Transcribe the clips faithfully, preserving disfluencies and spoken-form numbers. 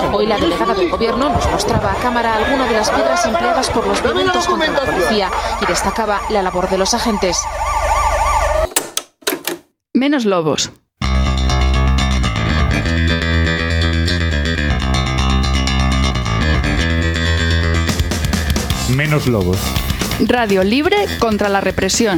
Hoy la delegada del gobierno nos mostraba a cámara alguna de las piedras empleadas por los violentos contra la policía y destacaba la labor de los agentes. Menos lobos. Menos lobos. Radio libre contra la represión.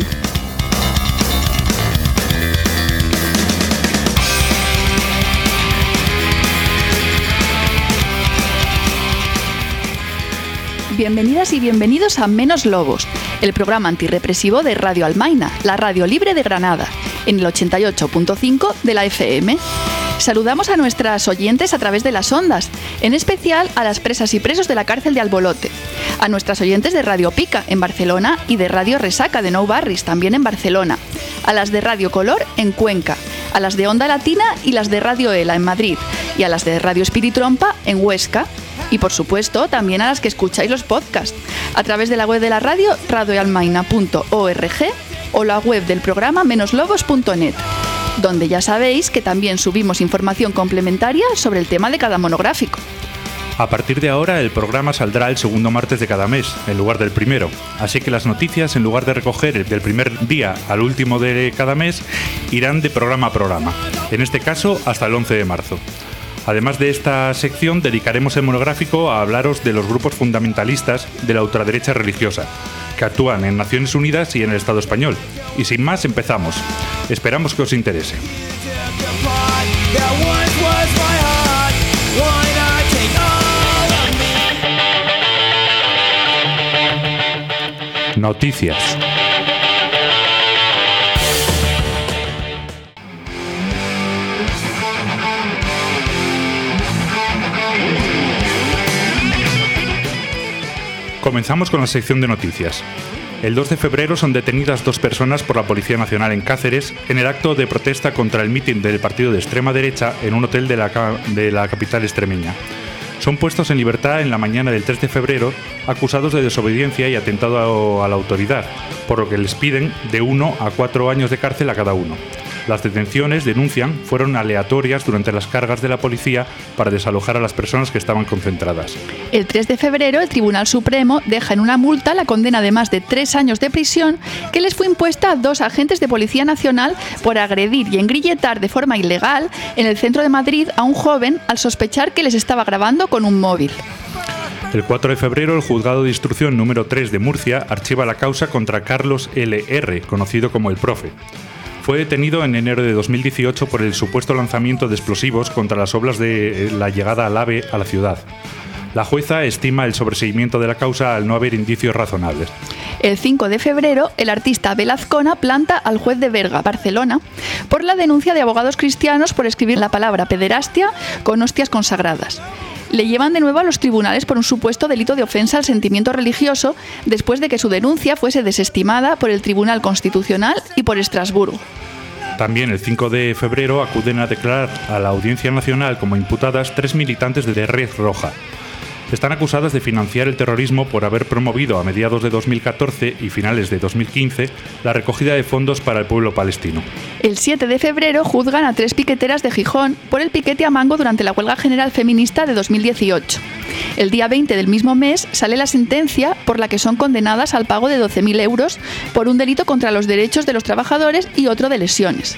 Bienvenidas y bienvenidos a Menos Lobos, el programa antirrepresivo de Radio Almaina, la radio libre de Granada, en el ochenta y ocho punto cinco de la F M. Saludamos a nuestras oyentes a través de las ondas, en especial a las presas y presos de la cárcel de Albolote, a nuestras oyentes de Radio Pica en Barcelona y de Radio Resaca de Nou Barris también en Barcelona, a las de Radio Color en Cuenca, a las de Onda Latina y las de Radio Ela en Madrid y a las de Radio Espiritrompa en Huesca. Y por supuesto también a las que escucháis los podcasts a través de la web de la radio radioalmaina punto org o la web del programa menos lobos punto net, donde ya sabéis que también subimos información complementaria sobre el tema de cada monográfico. A partir de ahora el programa saldrá el segundo martes de cada mes, en lugar del primero, así que las noticias, en lugar de recoger del primer día al último de cada mes, irán de programa a programa, en este caso hasta el once de marzo. Además de esta sección, dedicaremos el monográfico a hablaros de los grupos fundamentalistas de la ultraderecha religiosa, que actúan en Naciones Unidas y en el Estado español. Y sin más, empezamos. Esperamos que os interese. Noticias. Comenzamos con la sección de noticias. El dos de febrero son detenidas dos personas por la Policía Nacional en Cáceres en el acto de protesta contra el mitin del partido de extrema derecha en un hotel de la, de la capital extremeña. Son puestos en libertad en la mañana del tres de febrero, acusados de desobediencia y atentado a la autoridad, por lo que les piden de uno a cuatro años de cárcel a cada uno. Las detenciones, denuncian, fueron aleatorias durante las cargas de la policía para desalojar a las personas que estaban concentradas. El tres de febrero, el Tribunal Supremo deja en una multa la condena de más de tres años de prisión que les fue impuesta a dos agentes de Policía Nacional por agredir y engrilletar de forma ilegal en el centro de Madrid a un joven al sospechar que les estaba grabando con un móvil. El cuatro de febrero, el Juzgado de Instrucción número tres de Murcia archiva la causa contra Carlos L R, conocido como el Profe. Fue detenido en enero de dos mil dieciocho por el supuesto lanzamiento de explosivos contra las obras de la llegada al AVE a la ciudad. La jueza estima el sobreseimiento de la causa al no haber indicios razonables. El cinco de febrero, el artista Abel Azcona planta al juez de Berga, Barcelona, por la denuncia de abogados cristianos por escribir la palabra pederastia con hostias consagradas. Le llevan de nuevo a los tribunales por un supuesto delito de ofensa al sentimiento religioso después de que su denuncia fuese desestimada por el Tribunal Constitucional y por Estrasburgo. También el cinco de febrero acuden a declarar a la Audiencia Nacional como imputadas tres militantes de Red Roja. Están acusadas de financiar el terrorismo por haber promovido a mediados de dos mil catorce y finales de dos mil quince la recogida de fondos para el pueblo palestino. El siete de febrero juzgan a tres piqueteras de Gijón por el piquete a mango durante la huelga general feminista de dos mil dieciocho. El día veinte del mismo mes sale la sentencia por la que son condenadas al pago de doce mil euros por un delito contra los derechos de los trabajadores y otro de lesiones.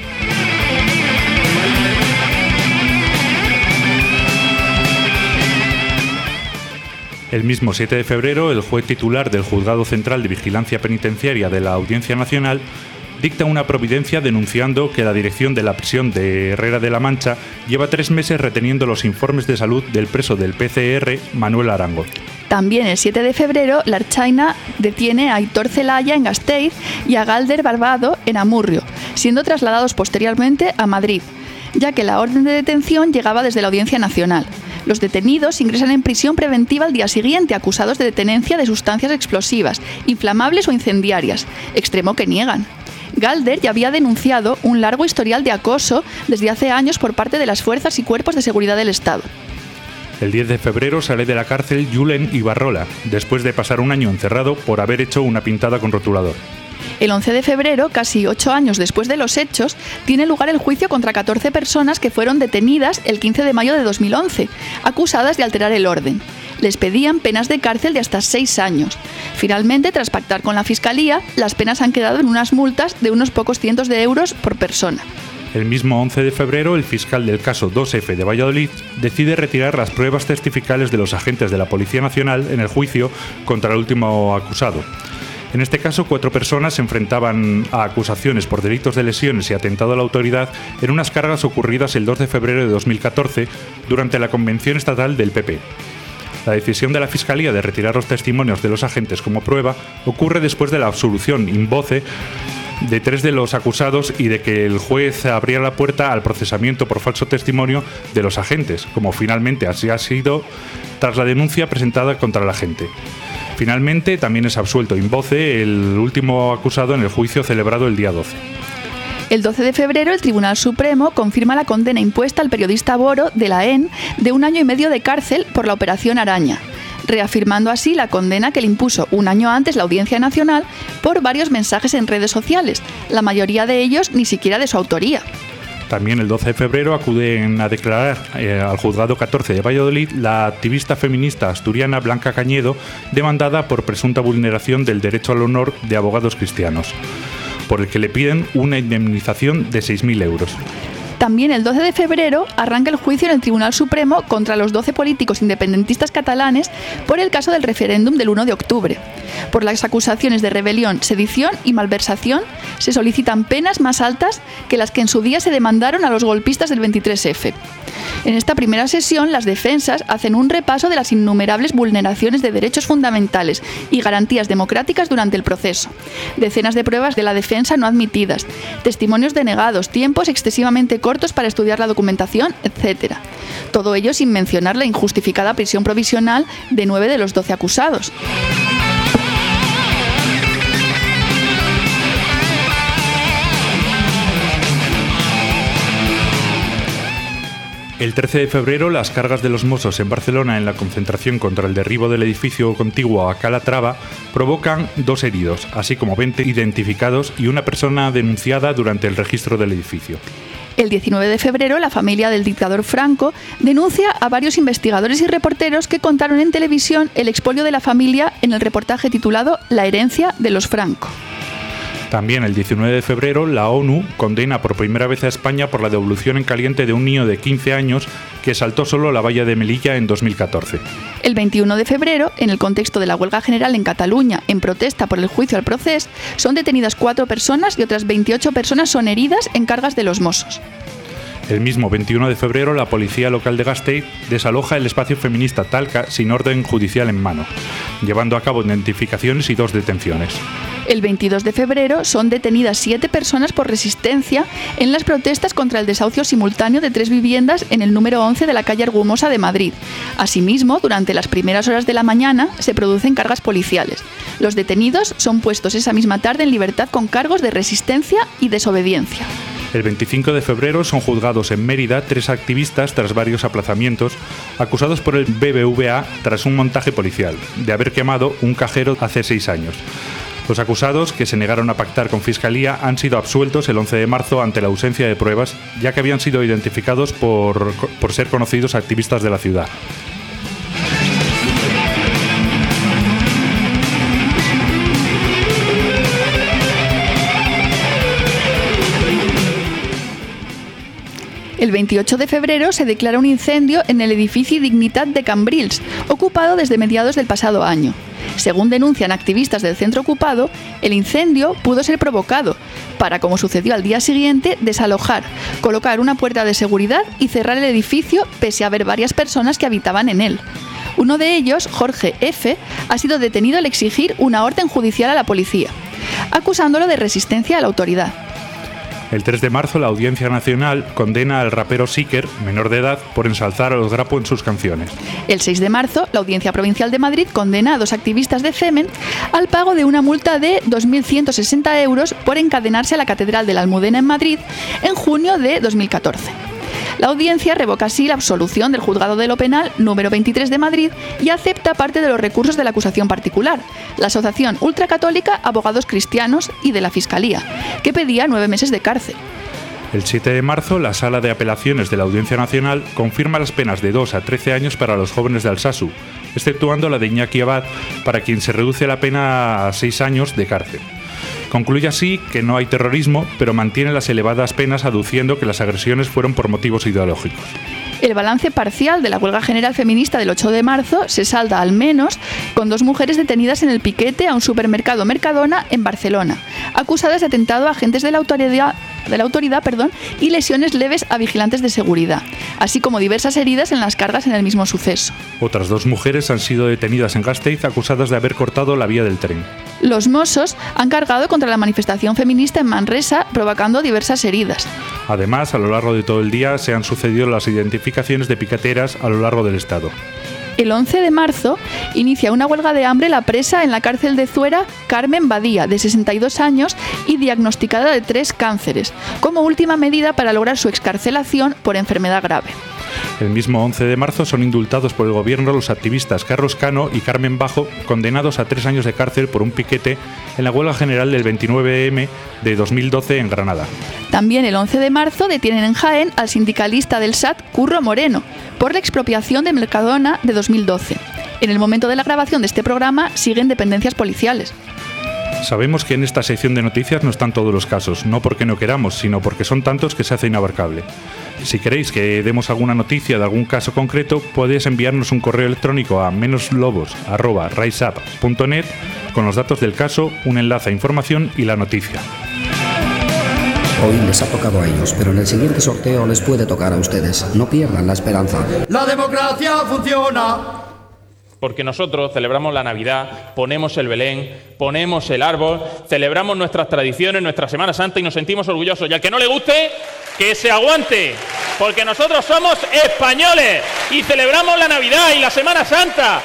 El mismo siete de febrero, el juez titular del Juzgado Central de Vigilancia Penitenciaria de la Audiencia Nacional dicta una providencia denunciando que la dirección de la prisión de Herrera de la Mancha lleva tres meses reteniendo los informes de salud del preso del P C R, Manuel Arango. También el siete de febrero, la Ertzaina detiene a Aitor Celaya en Gasteiz y a Galder Barbado en Amurrio, siendo trasladados posteriormente a Madrid, ya que la orden de detención llegaba desde la Audiencia Nacional. Los detenidos ingresan en prisión preventiva al día siguiente, acusados de tenencia de sustancias explosivas, inflamables o incendiarias, extremo que niegan. Galder ya había denunciado un largo historial de acoso desde hace años por parte de las fuerzas y cuerpos de seguridad del Estado. El diez de febrero sale de la cárcel Julen Ibarrola, después de pasar un año encerrado por haber hecho una pintada con rotulador. El once de febrero, casi ocho años después de los hechos, tiene lugar el juicio contra catorce personas que fueron detenidas el quince de mayo de dos mil once, acusadas de alterar el orden. Les pedían penas de cárcel de hasta seis años. Finalmente, tras pactar con la Fiscalía, las penas han quedado en unas multas de unos pocos cientos de euros por persona. El mismo once de febrero, el fiscal del caso dos efe de Valladolid decide retirar las pruebas testificales de los agentes de la Policía Nacional en el juicio contra el último acusado. En este caso, cuatro personas se enfrentaban a acusaciones por delitos de lesiones y atentado a la autoridad en unas cargas ocurridas el dos de febrero de dos mil catorce durante la convención estatal del pe pe. La decisión de la Fiscalía de retirar los testimonios de los agentes como prueba ocurre después de la absolución in voce de tres de los acusados y de que el juez abriera la puerta al procesamiento por falso testimonio de los agentes, como finalmente así ha sido tras la denuncia presentada contra el agente. Finalmente, también es absuelto in voce el último acusado en el juicio celebrado el día doce. El doce de febrero, el Tribunal Supremo confirma la condena impuesta al periodista Boro de la E N de un año y medio de cárcel por la Operación Araña, reafirmando así la condena que le impuso un año antes la Audiencia Nacional por varios mensajes en redes sociales, la mayoría de ellos ni siquiera de su autoría. También el doce de febrero acuden a declarar eh, al juzgado catorce de Valladolid la activista feminista asturiana Blanca Cañedo, demandada por presunta vulneración del derecho al honor de abogados cristianos, por el que le piden una indemnización de seis mil euros. También el doce de febrero arranca el juicio en el Tribunal Supremo contra los doce políticos independentistas catalanes por el caso del referéndum del uno de octubre. Por las acusaciones de rebelión, sedición y malversación se solicitan penas más altas que las que en su día se demandaron a los golpistas del veintitrés efe. En esta primera sesión, las defensas hacen un repaso de las innumerables vulneraciones de derechos fundamentales y garantías democráticas durante el proceso. Decenas de pruebas de la defensa no admitidas, testimonios denegados, tiempos excesivamente cortos para estudiar la documentación, etcétera. Todo ello sin mencionar la injustificada prisión provisional de nueve de los doce acusados. El trece de febrero, las cargas de los Mossos en Barcelona en la concentración contra el derribo del edificio contiguo a Calatrava provocan dos heridos, así como veinte identificados y una persona denunciada durante el registro del edificio. El diecinueve de febrero, la familia del dictador Franco denuncia a varios investigadores y reporteros que contaron en televisión el expolio de la familia en el reportaje titulado La herencia de los Franco. También el diecinueve de febrero, la ONU condena por primera vez a España por la devolución en caliente de un niño de quince años que saltó solo la valla de Melilla en dos mil catorce. El veintiuno de febrero, en el contexto de la huelga general en Cataluña en protesta por el juicio al Procés, son detenidas cuatro personas y otras veintiocho personas son heridas en cargas de los Mossos. El mismo veintiuno de febrero, la policía local de Gasteiz desaloja el espacio feminista Talca sin orden judicial en mano, llevando a cabo identificaciones y dos detenciones. El veintidós de febrero son detenidas siete personas por resistencia en las protestas contra el desahucio simultáneo de tres viviendas en el número once de la calle Argumosa de Madrid. Asimismo, durante las primeras horas de la mañana se producen cargas policiales. Los detenidos son puestos esa misma tarde en libertad con cargos de resistencia y desobediencia. El veinticinco de febrero son juzgados en Mérida tres activistas tras varios aplazamientos, acusados por el be be ve a tras un montaje policial, de haber quemado un cajero hace seis años. Los acusados, que se negaron a pactar con Fiscalía, han sido absueltos el once de marzo ante la ausencia de pruebas, ya que habían sido identificados por, por ser conocidos activistas de la ciudad. El veintiocho de febrero se declara un incendio en el edificio Dignitat de Cambrils, ocupado desde mediados del pasado año. Según denuncian activistas del centro ocupado, el incendio pudo ser provocado para, como sucedió al día siguiente, desalojar, colocar una puerta de seguridad y cerrar el edificio pese a haber varias personas que habitaban en él. Uno de ellos, Jorge F., ha sido detenido al exigir una orden judicial a la policía, acusándolo de resistencia a la autoridad. El tres de marzo, la Audiencia Nacional condena al rapero Siker, menor de edad, por ensalzar a los Grapo en sus canciones. El seis de marzo, la Audiencia Provincial de Madrid condena a dos activistas de Femen al pago de una multa de dos mil ciento sesenta euros por encadenarse a la Catedral de la Almudena en Madrid en junio de dos mil catorce. La audiencia revoca así la absolución del Juzgado de lo Penal número veintitrés de Madrid y acepta parte de los recursos de la acusación particular, la Asociación Ultracatólica Abogados Cristianos y de la Fiscalía, que pedía nueve meses de cárcel. El siete de marzo, la Sala de Apelaciones de la Audiencia Nacional confirma las penas de dos a trece años para los jóvenes de Alsasu, exceptuando la de Iñaki Abad, para quien se reduce la pena a seis años de cárcel. Concluye así que no hay terrorismo, pero mantiene las elevadas penas aduciendo que las agresiones fueron por motivos ideológicos. El balance parcial de la huelga general feminista del ocho de marzo se salda al menos con dos mujeres detenidas en el piquete a un supermercado Mercadona en Barcelona, acusadas de atentado a agentes de la autoridad, de la autoridad perdón, y lesiones leves a vigilantes de seguridad, así como diversas heridas en las cargas en el mismo suceso. Otras dos mujeres han sido detenidas en Gasteiz acusadas de haber cortado la vía del tren. Los Mossos han cargado contra la manifestación feminista en Manresa, provocando diversas heridas. Además, a lo largo de todo el día se han sucedido las identificaciones de piqueteras a lo largo del estado. El once de marzo inicia una huelga de hambre la presa en la cárcel de Zuera Carmen Badía, de sesenta y dos años y diagnosticada de tres cánceres, como última medida para lograr su excarcelación por enfermedad grave. El mismo once de marzo son indultados por el gobierno los activistas Carlos Cano y Carmen Bajo, condenados a tres años de cárcel por un piquete en la huelga general del veintinueve eme de dos mil doce en Granada. También el once de marzo detienen en Jaén al sindicalista del S A T, Curro Moreno, por la expropiación de Mercadona de dos mil doce. En el momento de la grabación de este programa siguen dependencias policiales. Sabemos que en esta sección de noticias no están todos los casos, no porque no queramos, sino porque son tantos que se hace inabarcable. Si queréis que demos alguna noticia de algún caso concreto, podéis enviarnos un correo electrónico a menoslobos arroba riseup punto net con los datos del caso, un enlace a información y la noticia. Hoy les ha tocado a ellos, pero en el siguiente sorteo les puede tocar a ustedes. No pierdan la esperanza. ¡La democracia funciona! Porque nosotros celebramos la Navidad, ponemos el Belén, ponemos el árbol, celebramos nuestras tradiciones, nuestra Semana Santa y nos sentimos orgullosos. Y al que no le guste, que se aguante, porque nosotros somos españoles y celebramos la Navidad y la Semana Santa.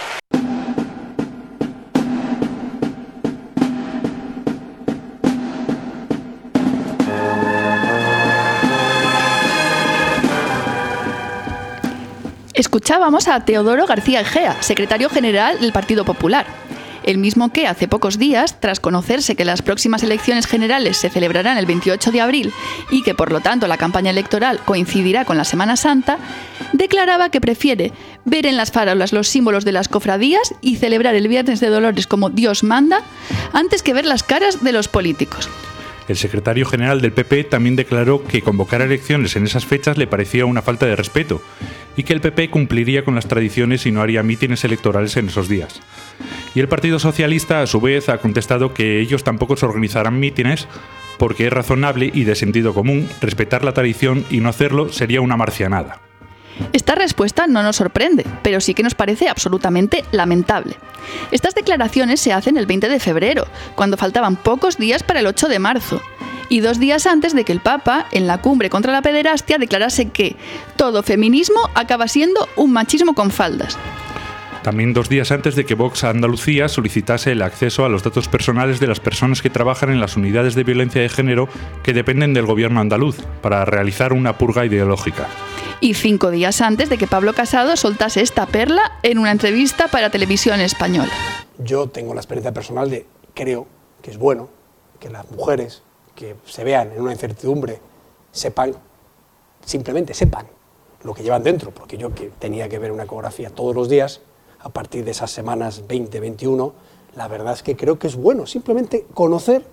Escuchábamos a Teodoro García Egea, secretario general del Partido Popular. El mismo que hace pocos días, tras conocerse que las próximas elecciones generales se celebrarán el veintiocho de abril y que por lo tanto la campaña electoral coincidirá con la Semana Santa, declaraba que prefiere ver en las farolas los símbolos de las cofradías y celebrar el Viernes de Dolores como Dios manda, antes que ver las caras de los políticos. El secretario general del P P también declaró que convocar elecciones en esas fechas le parecía una falta de respeto y que el P P cumpliría con las tradiciones y no haría mítines electorales en esos días. Y el Partido Socialista, a su vez, ha contestado que ellos tampoco se organizarán mítines porque es razonable y de sentido común respetar la tradición y no hacerlo sería una marcianada. Esta respuesta no nos sorprende, pero sí que nos parece absolutamente lamentable. Estas declaraciones se hacen el veinte de febrero, cuando faltaban pocos días para el ocho de marzo, y dos días antes de que el Papa, en la cumbre contra la pederastia, declarase que todo feminismo acaba siendo un machismo con faldas. También dos días antes de que Vox Andalucía solicitase el acceso a los datos personales de las personas que trabajan en las unidades de violencia de género que dependen del gobierno andaluz, para realizar una purga ideológica. Y cinco días antes de que Pablo Casado soltase esta perla en una entrevista para Televisión Española. Yo tengo la experiencia personal de, creo que es bueno que las mujeres que se vean en una incertidumbre sepan, simplemente sepan lo que llevan dentro, porque yo que tenía que ver una ecografía todos los días, a partir de esas semanas veinte, veintiuno, la verdad es que creo que es bueno simplemente conocer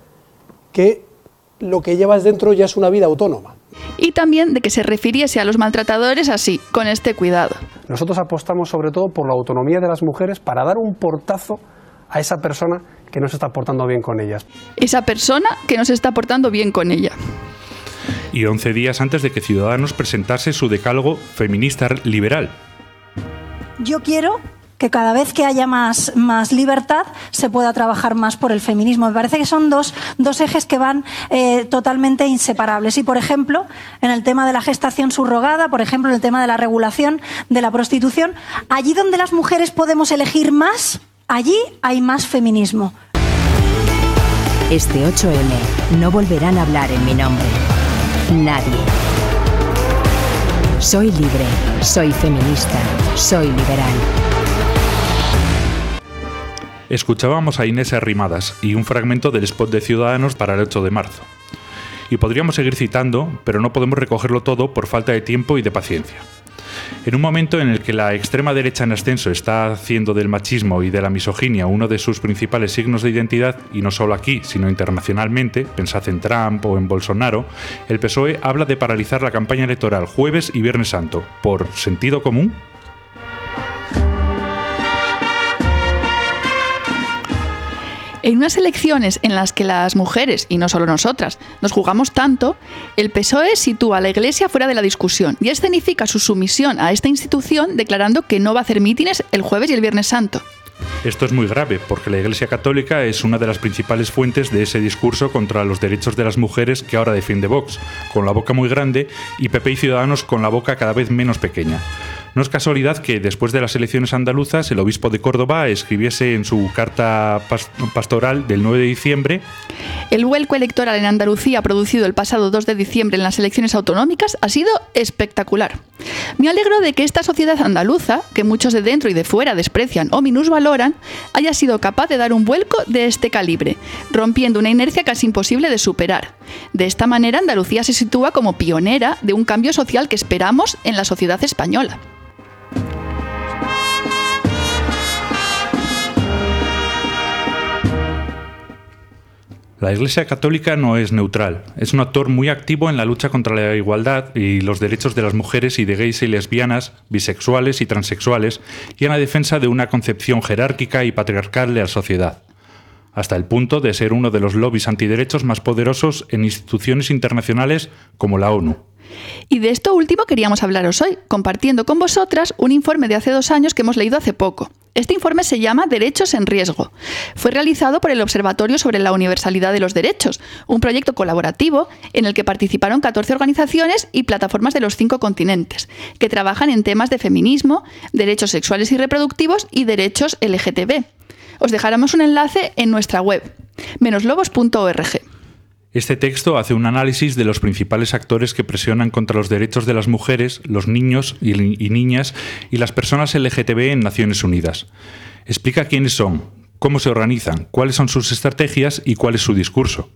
que lo que llevas dentro ya es una vida autónoma. Y también de que se refiriese a los maltratadores así, con este cuidado. Nosotros apostamos sobre todo por la autonomía de las mujeres para dar un portazo a esa persona que no se está portando bien con ellas. Esa persona que no se está portando bien con ella. Y once días antes de que Ciudadanos presentase su decálogo feminista liberal. Yo quiero que cada vez que haya más, más libertad se pueda trabajar más por el feminismo. Me parece que son dos, dos ejes que van eh, totalmente inseparables. Y, por ejemplo, en el tema de la gestación subrogada, por ejemplo, en el tema de la regulación de la prostitución, allí donde las mujeres podemos elegir más, allí hay más feminismo. Este ocho eme no volverán a hablar en mi nombre. Nadie. Soy libre, soy feminista, soy liberal. Escuchábamos a Inés Arrimadas y un fragmento del spot de Ciudadanos para el ocho de marzo. Y podríamos seguir citando, pero no podemos recogerlo todo por falta de tiempo y de paciencia. En un momento en el que la extrema derecha en ascenso está haciendo del machismo y de la misoginia uno de sus principales signos de identidad, y no solo aquí, sino internacionalmente, pensad en Trump o en Bolsonaro, el P S O E habla de paralizar la campaña electoral jueves y viernes santo. ¿Por sentido común? En unas elecciones en las que las mujeres, y no solo nosotras, nos jugamos tanto, el P S O E sitúa a la Iglesia fuera de la discusión y escenifica su sumisión a esta institución declarando que no va a hacer mítines el jueves y el viernes santo. Esto es muy grave, porque la Iglesia Católica es una de las principales fuentes de ese discurso contra los derechos de las mujeres que ahora defiende Vox, con la boca muy grande, y P P y Ciudadanos con la boca cada vez menos pequeña. No es casualidad que después de las elecciones andaluzas el obispo de Córdoba escribiese en su carta pastoral del nueve de diciembre: el vuelco electoral en Andalucía producido el pasado dos de diciembre en las elecciones autonómicas ha sido espectacular. Me alegro de que esta sociedad andaluza, que muchos de dentro y de fuera desprecian o minusvaloran, haya sido capaz de dar un vuelco de este calibre, rompiendo una inercia casi imposible de superar. De esta manera Andalucía se sitúa como pionera de un cambio social que esperamos en la sociedad española. La Iglesia Católica no es neutral, es un actor muy activo en la lucha contra la igualdad y los derechos de las mujeres y de gays y lesbianas, bisexuales y transexuales, y en la defensa de una concepción jerárquica y patriarcal de la sociedad, hasta el punto de ser uno de los lobbies antiderechos más poderosos en instituciones internacionales como la ONU. Y de esto último queríamos hablaros hoy, compartiendo con vosotras un informe de hace dos años que hemos leído hace poco. Este informe se llama Derechos en Riesgo. Fue realizado por el Observatorio sobre la Universalidad de los Derechos, un proyecto colaborativo en el que participaron catorce organizaciones y plataformas de los cinco continentes, que trabajan en temas de feminismo, derechos sexuales y reproductivos y derechos L G T B. Os dejaremos un enlace en nuestra web, menos lobos punto org. Este texto hace un análisis de los principales actores que presionan contra los derechos de las mujeres, los niños y, y niñas y las personas L G T B en Naciones Unidas. Explica quiénes son, cómo se organizan, cuáles son sus estrategias y cuál es su discurso.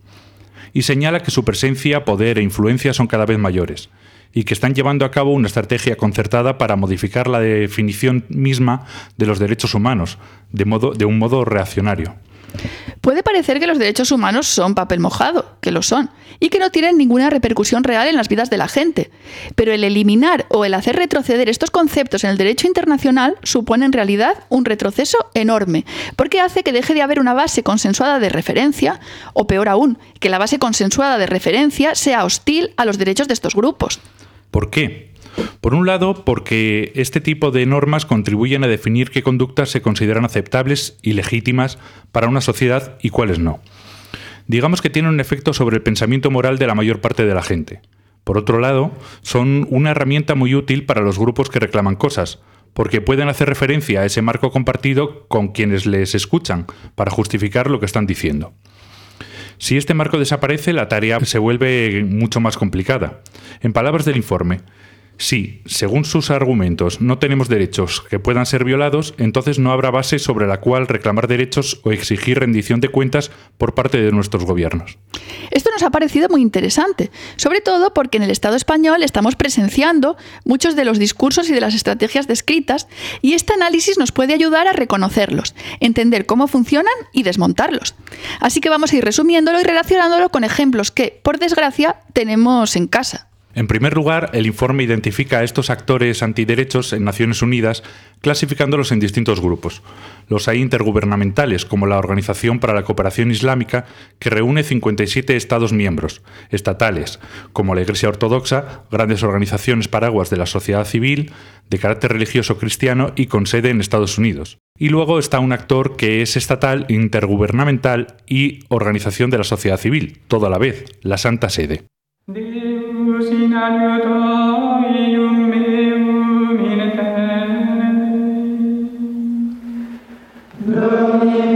Y señala que su presencia, poder e influencia son cada vez mayores y que están llevando a cabo una estrategia concertada para modificar la definición misma de los derechos humanos, de, modo, de un modo reaccionario. Puede parecer que los derechos humanos son papel mojado, que lo son, y que no tienen ninguna repercusión real en las vidas de la gente. Pero el eliminar o el hacer retroceder estos conceptos en el derecho internacional supone en realidad un retroceso enorme, porque hace que deje de haber una base consensuada de referencia, o peor aún, que la base consensuada de referencia sea hostil a los derechos de estos grupos. ¿Por qué? Por un lado, porque este tipo de normas contribuyen a definir qué conductas se consideran aceptables y legítimas para una sociedad y cuáles no. Digamos que tienen un efecto sobre el pensamiento moral de la mayor parte de la gente. Por otro lado, son una herramienta muy útil para los grupos que reclaman cosas, porque pueden hacer referencia a ese marco compartido con quienes les escuchan para justificar lo que están diciendo. Si este marco desaparece, la tarea se vuelve mucho más complicada. En palabras del informe, si, según sus argumentos, no tenemos derechos que puedan ser violados, entonces no habrá base sobre la cual reclamar derechos o exigir rendición de cuentas por parte de nuestros gobiernos. Esto nos ha parecido muy interesante, sobre todo porque en el Estado español estamos presenciando muchos de los discursos y de las estrategias descritas, y este análisis nos puede ayudar a reconocerlos, entender cómo funcionan y desmontarlos. Así que vamos a ir resumiéndolo y relacionándolo con ejemplos que, por desgracia, tenemos en casa. En primer lugar, el informe identifica a estos actores antiderechos en Naciones Unidas, clasificándolos en distintos grupos. Los hay intergubernamentales, como la Organización para la Cooperación Islámica, que reúne cincuenta y siete Estados miembros; estatales, como la Iglesia Ortodoxa, grandes organizaciones paraguas de la sociedad civil, de carácter religioso cristiano y con sede en Estados Unidos. Y luego está un actor que es estatal, intergubernamental y organización de la sociedad civil, todo a la vez, la Santa Sede.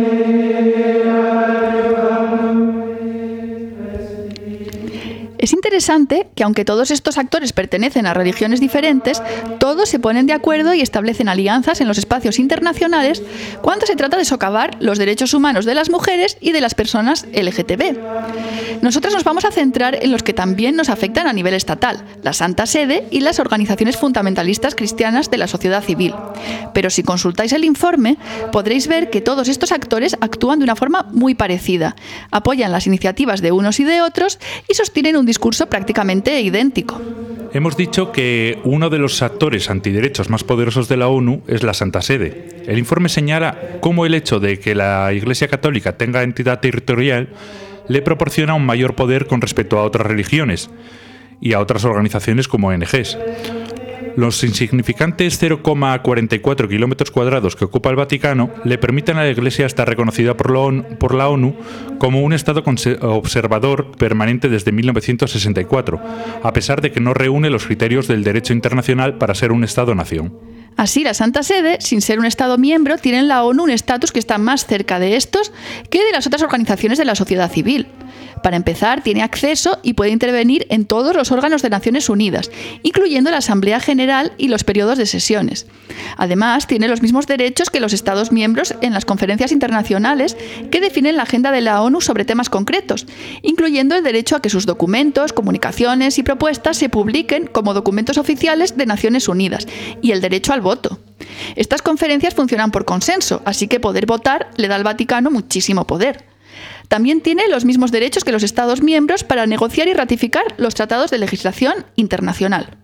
Es interesante interesante que aunque todos estos actores pertenecen a religiones diferentes, todos se ponen de acuerdo y establecen alianzas en los espacios internacionales cuando se trata de socavar los derechos humanos de las mujeres y de las personas L G T B. Nosotros nos vamos a centrar en los que también nos afectan a nivel estatal, la Santa Sede y las organizaciones fundamentalistas cristianas de la sociedad civil. Pero si consultáis el informe, podréis ver que todos estos actores actúan de una forma muy parecida, apoyan las iniciativas de unos y de otros y sostienen un discurso prácticamente idéntico. Hemos dicho que uno de los actores antiderechos más poderosos de la ONU es la Santa Sede. El informe señala cómo el hecho de que la Iglesia Católica tenga entidad territorial le proporciona un mayor poder con respecto a otras religiones y a otras organizaciones como O N Ges. Los insignificantes cero coma cuarenta y cuatro kilómetros cuadrados que ocupa el Vaticano le permiten a la Iglesia estar reconocida por la ONU, por la ONU como un Estado observador permanente desde mil novecientos sesenta y cuatro, a pesar de que no reúne los criterios del derecho internacional para ser un Estado-nación. Así, la Santa Sede, sin ser un Estado miembro, tiene en la ONU un estatus que está más cerca de estos que de las otras organizaciones de la sociedad civil. Para empezar, tiene acceso y puede intervenir en todos los órganos de Naciones Unidas, incluyendo la Asamblea General y los periodos de sesiones. Además, tiene los mismos derechos que los Estados miembros en las conferencias internacionales que definen la agenda de la ONU sobre temas concretos, incluyendo el derecho a que sus documentos, comunicaciones y propuestas se publiquen como documentos oficiales de Naciones Unidas y el derecho al voto. Estas conferencias funcionan por consenso, así que poder votar le da al Vaticano muchísimo poder. También tiene los mismos derechos que los Estados miembros para negociar y ratificar los tratados de legislación internacional.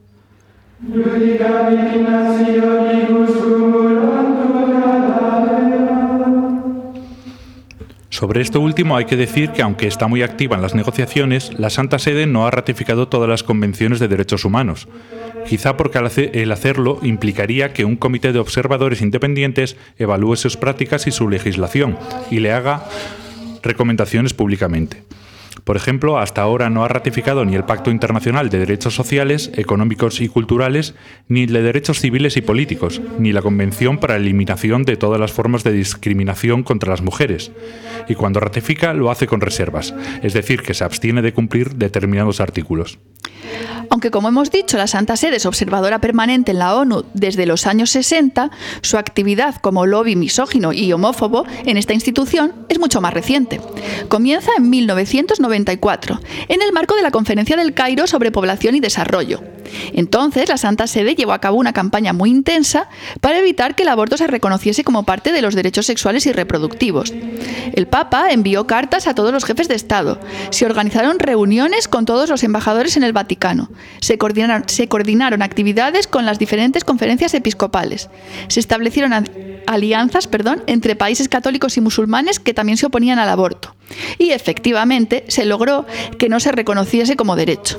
Sobre esto último hay que decir que aunque está muy activa en las negociaciones, la Santa Sede no ha ratificado todas las convenciones de derechos humanos. Quizá porque el hacerlo implicaría que un comité de observadores independientes evalúe sus prácticas y su legislación y le haga recomendaciones públicamente. Por ejemplo, hasta ahora no ha ratificado ni el Pacto Internacional de Derechos Sociales, Económicos y Culturales, ni el de Derechos Civiles y Políticos, ni la Convención para la Eliminación de todas las formas de discriminación contra las mujeres. Y cuando ratifica, lo hace con reservas, es decir, que se abstiene de cumplir determinados artículos. Aunque, como hemos dicho, la Santa Sede es observadora permanente en la ONU desde los años sesenta, su actividad como lobby misógino y homófobo en esta institución es mucho más reciente. Comienza en mil novecientos noventa y cuatro, en el marco de la Conferencia del Cairo sobre Población y Desarrollo. Entonces, la Santa Sede llevó a cabo una campaña muy intensa para evitar que el aborto se reconociese como parte de los derechos sexuales y reproductivos. El Papa envió cartas a todos los jefes de Estado. Se organizaron reuniones con todos los embajadores en el Vaticano. Se coordinaron, se coordinaron actividades con las diferentes conferencias episcopales. Se establecieron alianzas, perdón, entre países católicos y musulmanes que también se oponían al aborto. Y efectivamente se logró que no se reconociese como derecho.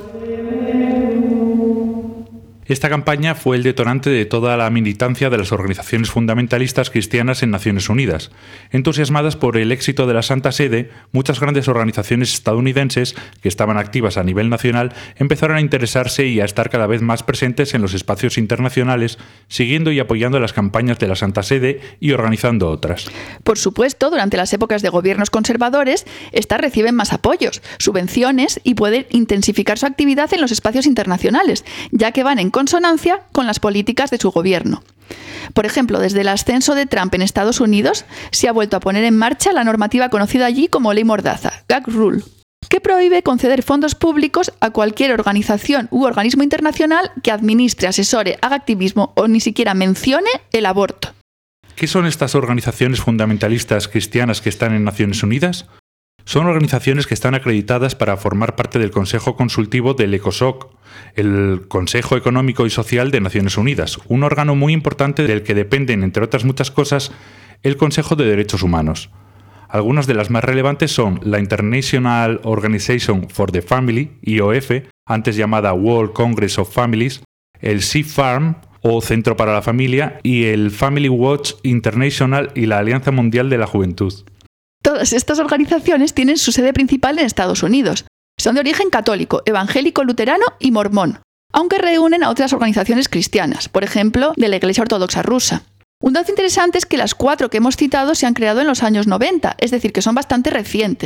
Esta campaña fue el detonante de toda la militancia de las organizaciones fundamentalistas cristianas en Naciones Unidas. Entusiasmadas por el éxito de la Santa Sede, muchas grandes organizaciones estadounidenses que estaban activas a nivel nacional empezaron a interesarse y a estar cada vez más presentes en los espacios internacionales, siguiendo y apoyando las campañas de la Santa Sede y organizando otras. Por supuesto, durante las épocas de gobiernos conservadores, estas reciben más apoyos, subvenciones y pueden intensificar su actividad en los espacios internacionales, ya que van en consonancia con las políticas de su gobierno. Por ejemplo, desde el ascenso de Trump en Estados Unidos, se ha vuelto a poner en marcha la normativa conocida allí como Ley Mordaza, Gag Rule, que prohíbe conceder fondos públicos a cualquier organización u organismo internacional que administre, asesore, haga activismo o ni siquiera mencione el aborto. ¿Qué son estas organizaciones fundamentalistas cristianas que están en Naciones Unidas? Son organizaciones que están acreditadas para formar parte del Consejo Consultivo del ECOSOC, el Consejo Económico y Social de Naciones Unidas, un órgano muy importante del que dependen, entre otras muchas cosas, el Consejo de Derechos Humanos. Algunas de las más relevantes son la International Organization for the Family, I O F, antes llamada World Congress of Families, el C F A R M, o Centro para la Familia, y el Family Watch International y la Alianza Mundial de la Juventud. Todas estas organizaciones tienen su sede principal en Estados Unidos. Son de origen católico, evangélico, luterano y mormón, aunque reúnen a otras organizaciones cristianas, por ejemplo, de la Iglesia Ortodoxa rusa. Un dato interesante es que las cuatro que hemos citado se han creado en los años noventa, es decir, que son bastante recientes.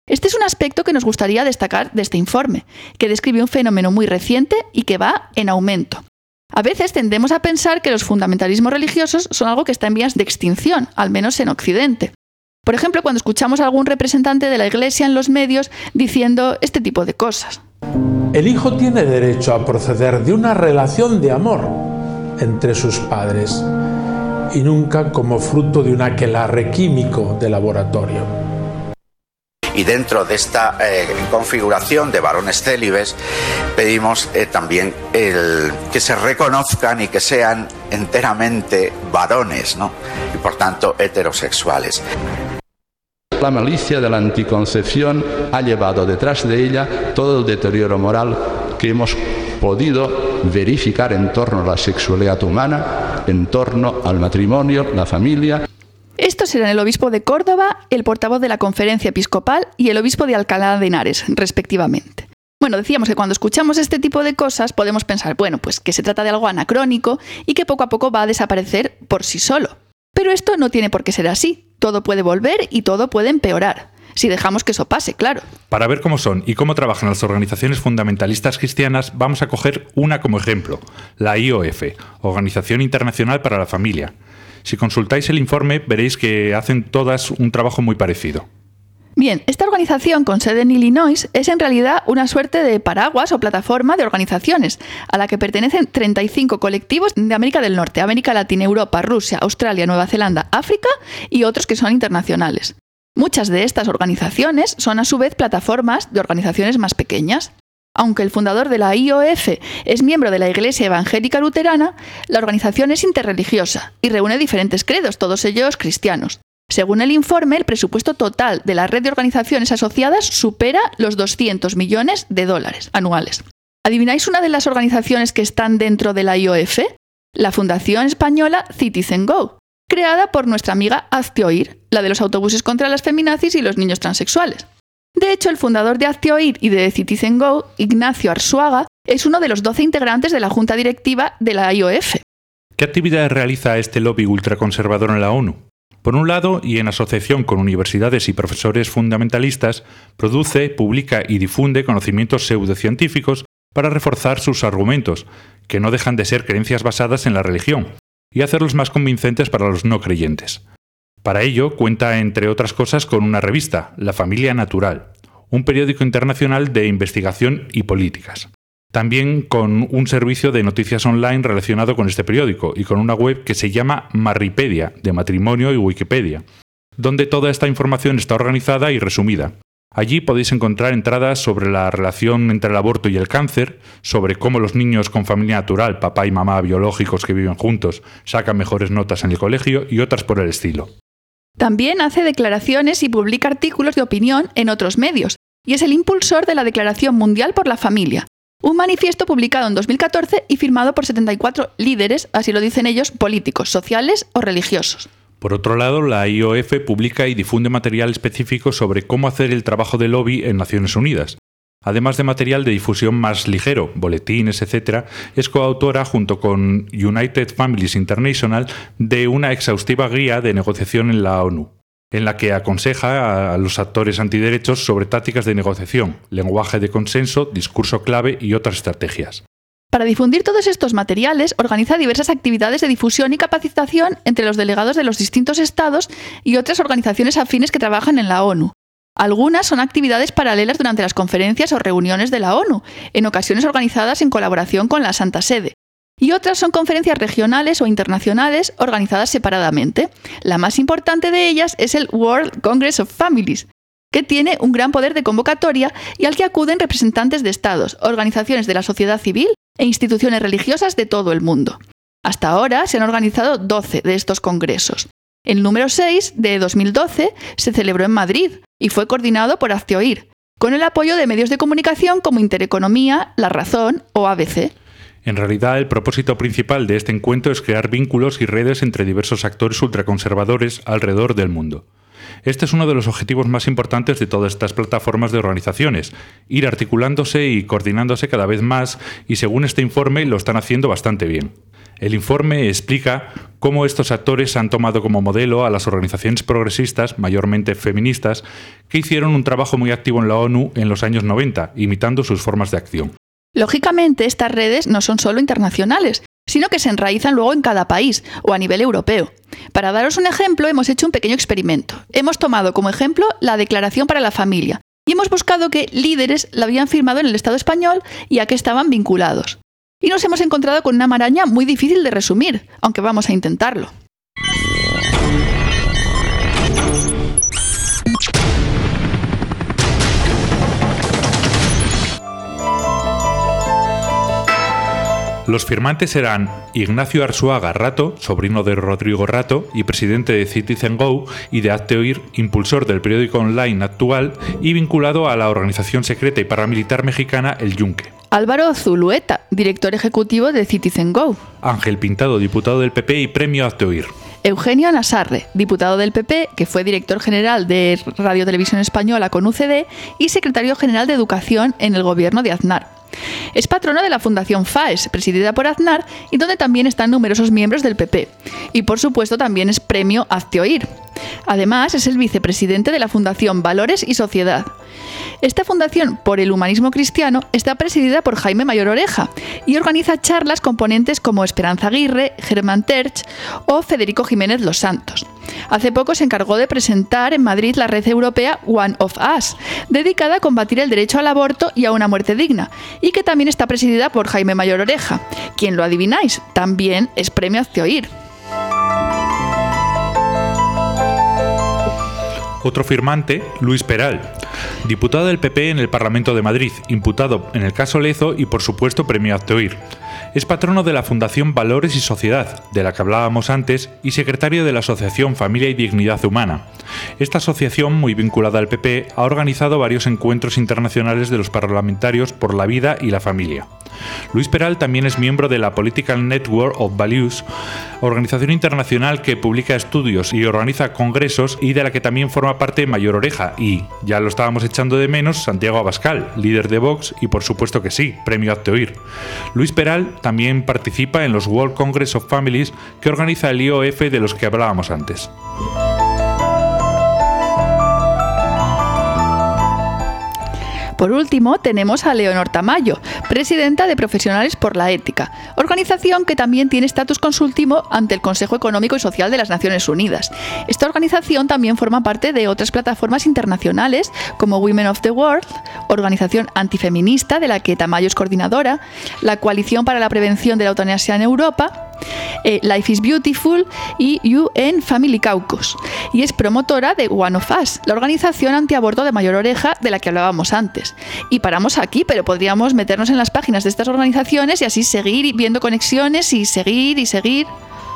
Este es un aspecto que nos gustaría destacar de este informe, que describe un fenómeno muy reciente y que va en aumento. A veces tendemos a pensar que los fundamentalismos religiosos son algo que está en vías de extinción, al menos en Occidente. Por ejemplo, cuando escuchamos a algún representante de la Iglesia en los medios diciendo este tipo de cosas. El hijo tiene derecho a proceder de una relación de amor entre sus padres y nunca como fruto de un aquelarre químico de laboratorio. Y dentro de esta eh, configuración de varones célibes pedimos eh, también el, que se reconozcan y que sean enteramente varones, ¿no? Y por tanto heterosexuales. La malicia de la anticoncepción ha llevado detrás de ella todo el deterioro moral que hemos podido verificar en torno a la sexualidad humana, en torno al matrimonio, la familia. Estos eran el obispo de Córdoba, el portavoz de la Conferencia Episcopal y el obispo de Alcalá de Henares, respectivamente. Bueno, decíamos que cuando escuchamos este tipo de cosas podemos pensar, bueno, pues que se trata de algo anacrónico y que poco a poco va a desaparecer por sí solo. Pero esto no tiene por qué ser así. Todo puede volver y todo puede empeorar, si dejamos que eso pase, claro. Para ver cómo son y cómo trabajan las organizaciones fundamentalistas cristianas, vamos a coger una como ejemplo, la I O F, Organización Internacional para la Familia. Si consultáis el informe, veréis que hacen todas un trabajo muy parecido. Bien, esta organización con sede en Illinois es en realidad una suerte de paraguas o plataforma de organizaciones, a la que pertenecen treinta y cinco colectivos de América del Norte, América Latina, Europa, Rusia, Australia, Nueva Zelanda, África y otros que son internacionales. Muchas de estas organizaciones son a su vez plataformas de organizaciones más pequeñas. Aunque el fundador de la I O F es miembro de la Iglesia Evangélica Luterana, la organización es interreligiosa y reúne diferentes credos, todos ellos cristianos. Según el informe, el presupuesto total de la red de organizaciones asociadas supera los doscientos millones de dólares anuales. ¿Adivináis una de las organizaciones que están dentro de la I O F? La Fundación Española Citizen Go, creada por nuestra amiga Hazte Oír, la de los autobuses contra las feminazis y los niños transexuales. De hecho, el fundador de Hazte Oír y de Citizen Go, Ignacio Arzuaga, es uno de los doce integrantes de la junta directiva de la I O F. ¿Qué actividades realiza este lobby ultraconservador en la ONU? Por un lado, y en asociación con universidades y profesores fundamentalistas, produce, publica y difunde conocimientos pseudocientíficos para reforzar sus argumentos, que no dejan de ser creencias basadas en la religión, y hacerlos más convincentes para los no creyentes. Para ello, cuenta, entre otras cosas, con una revista, La Familia Natural, un periódico internacional de investigación y políticas. También con un servicio de noticias online relacionado con este periódico y con una web que se llama Marripedia, de matrimonio y Wikipedia, donde toda esta información está organizada y resumida. Allí podéis encontrar entradas sobre la relación entre el aborto y el cáncer, sobre cómo los niños con familia natural, papá y mamá biológicos que viven juntos, sacan mejores notas en el colegio y otras por el estilo. También hace declaraciones y publica artículos de opinión en otros medios, y es el impulsor de la Declaración Mundial por la Familia, un manifiesto publicado en dos mil catorce y firmado por setenta y cuatro líderes, así lo dicen ellos, políticos, sociales o religiosos. Por otro lado, la I O F publica y difunde material específico sobre cómo hacer el trabajo de lobby en Naciones Unidas. Además de material de difusión más ligero, boletines, etcétera, es coautora junto con United Families International de una exhaustiva guía de negociación en la ONU, en la que aconseja a los actores antiderechos sobre tácticas de negociación, lenguaje de consenso, discurso clave y otras estrategias. Para difundir todos estos materiales, organiza diversas actividades de difusión y capacitación entre los delegados de los distintos estados y otras organizaciones afines que trabajan en la ONU. Algunas son actividades paralelas durante las conferencias o reuniones de la ONU, en ocasiones organizadas en colaboración con la Santa Sede. Y otras son conferencias regionales o internacionales organizadas separadamente. La más importante de ellas es el World Congress of Families, que tiene un gran poder de convocatoria y al que acuden representantes de estados, organizaciones de la sociedad civil e instituciones religiosas de todo el mundo. Hasta ahora se han organizado doce de estos congresos. El número seis, de dos mil doce, se celebró en Madrid y fue coordinado por Hazte Oír, con el apoyo de medios de comunicación como Intereconomía, La Razón o A B C. En realidad, el propósito principal de este encuentro es crear vínculos y redes entre diversos actores ultraconservadores alrededor del mundo. Este es uno de los objetivos más importantes de todas estas plataformas de organizaciones, ir articulándose y coordinándose cada vez más, y según este informe lo están haciendo bastante bien. El informe explica cómo estos actores han tomado como modelo a las organizaciones progresistas, mayormente feministas, que hicieron un trabajo muy activo en la ONU en los años noventa, imitando sus formas de acción. Lógicamente, estas redes no son solo internacionales, sino que se enraizan luego en cada país o a nivel europeo. Para daros un ejemplo, hemos hecho un pequeño experimento. Hemos tomado como ejemplo la Declaración para la Familia y hemos buscado qué líderes la habían firmado en el Estado español y a qué estaban vinculados. Y nos hemos encontrado con una maraña muy difícil de resumir, aunque vamos a intentarlo. Los firmantes eran Ignacio Arzuaga Rato, sobrino de Rodrigo Rato y presidente de Citizen Go y de Hazte Oír, impulsor del periódico online Actual y vinculado a la organización secreta y paramilitar mexicana El Yunque. Álvaro Zulueta, director ejecutivo de Citizen Go. Ángel Pintado, diputado del P P y premio Hazte Oír. Eugenio Nasarre, diputado del P P, que fue director general de Radio Televisión Española con U C D y secretario general de Educación en el gobierno de Aznar. Es patrono de la Fundación FAES, presidida por Aznar, y donde también están numerosos miembros del P P. Y por supuesto también es premio Hazte Oír. Además es el vicepresidente de la Fundación Valores y Sociedad. Esta fundación por el humanismo cristiano está presidida por Jaime Mayor Oreja y organiza charlas con ponentes como Esperanza Aguirre, Germán Terch o Federico Jiménez Los Santos. Hace poco se encargó de presentar en Madrid la red europea One of Us, dedicada a combatir el derecho al aborto y a una muerte digna, y que también está presidida por Jaime Mayor Oreja, quien, lo adivináis, también es premio Hazte Oír. Otro firmante, Luis Peral, diputado del P P en el Parlamento de Madrid, imputado en el caso Lezo y por supuesto premio Hazte Oír. Es patrono de la Fundación Valores y Sociedad, de la que hablábamos antes, y secretario de la Asociación Familia y Dignidad Humana. Esta asociación, muy vinculada al P P, ha organizado varios encuentros internacionales de los parlamentarios por la vida y la familia. Luis Peral también es miembro de la Political Network of Values, organización internacional que publica estudios y organiza congresos y de la que también forma parte Mayor Oreja y, ya lo estábamos echando de menos, Santiago Abascal, líder de Vox y por supuesto que sí, premio Hazte Oír. Luis Peral también participa en los World Congress of Families que organiza el I O F de los que hablábamos antes. Por último, tenemos a Leonor Tamayo, presidenta de Profesionales por la Ética, organización que también tiene estatus consultivo ante el Consejo Económico y Social de las Naciones Unidas. Esta organización también forma parte de otras plataformas internacionales como Women of the World, organización antifeminista de la que Tamayo es coordinadora, la Coalición para la Prevención de la Eutanasia en Europa, eh, Life is Beautiful y U N Family Caucus, y es promotora de One of Us, la organización antiaborto de Mayor Oreja de la que hablábamos antes. Y paramos aquí, pero podríamos meternos en las páginas de estas organizaciones y así seguir viendo conexiones y seguir y seguir.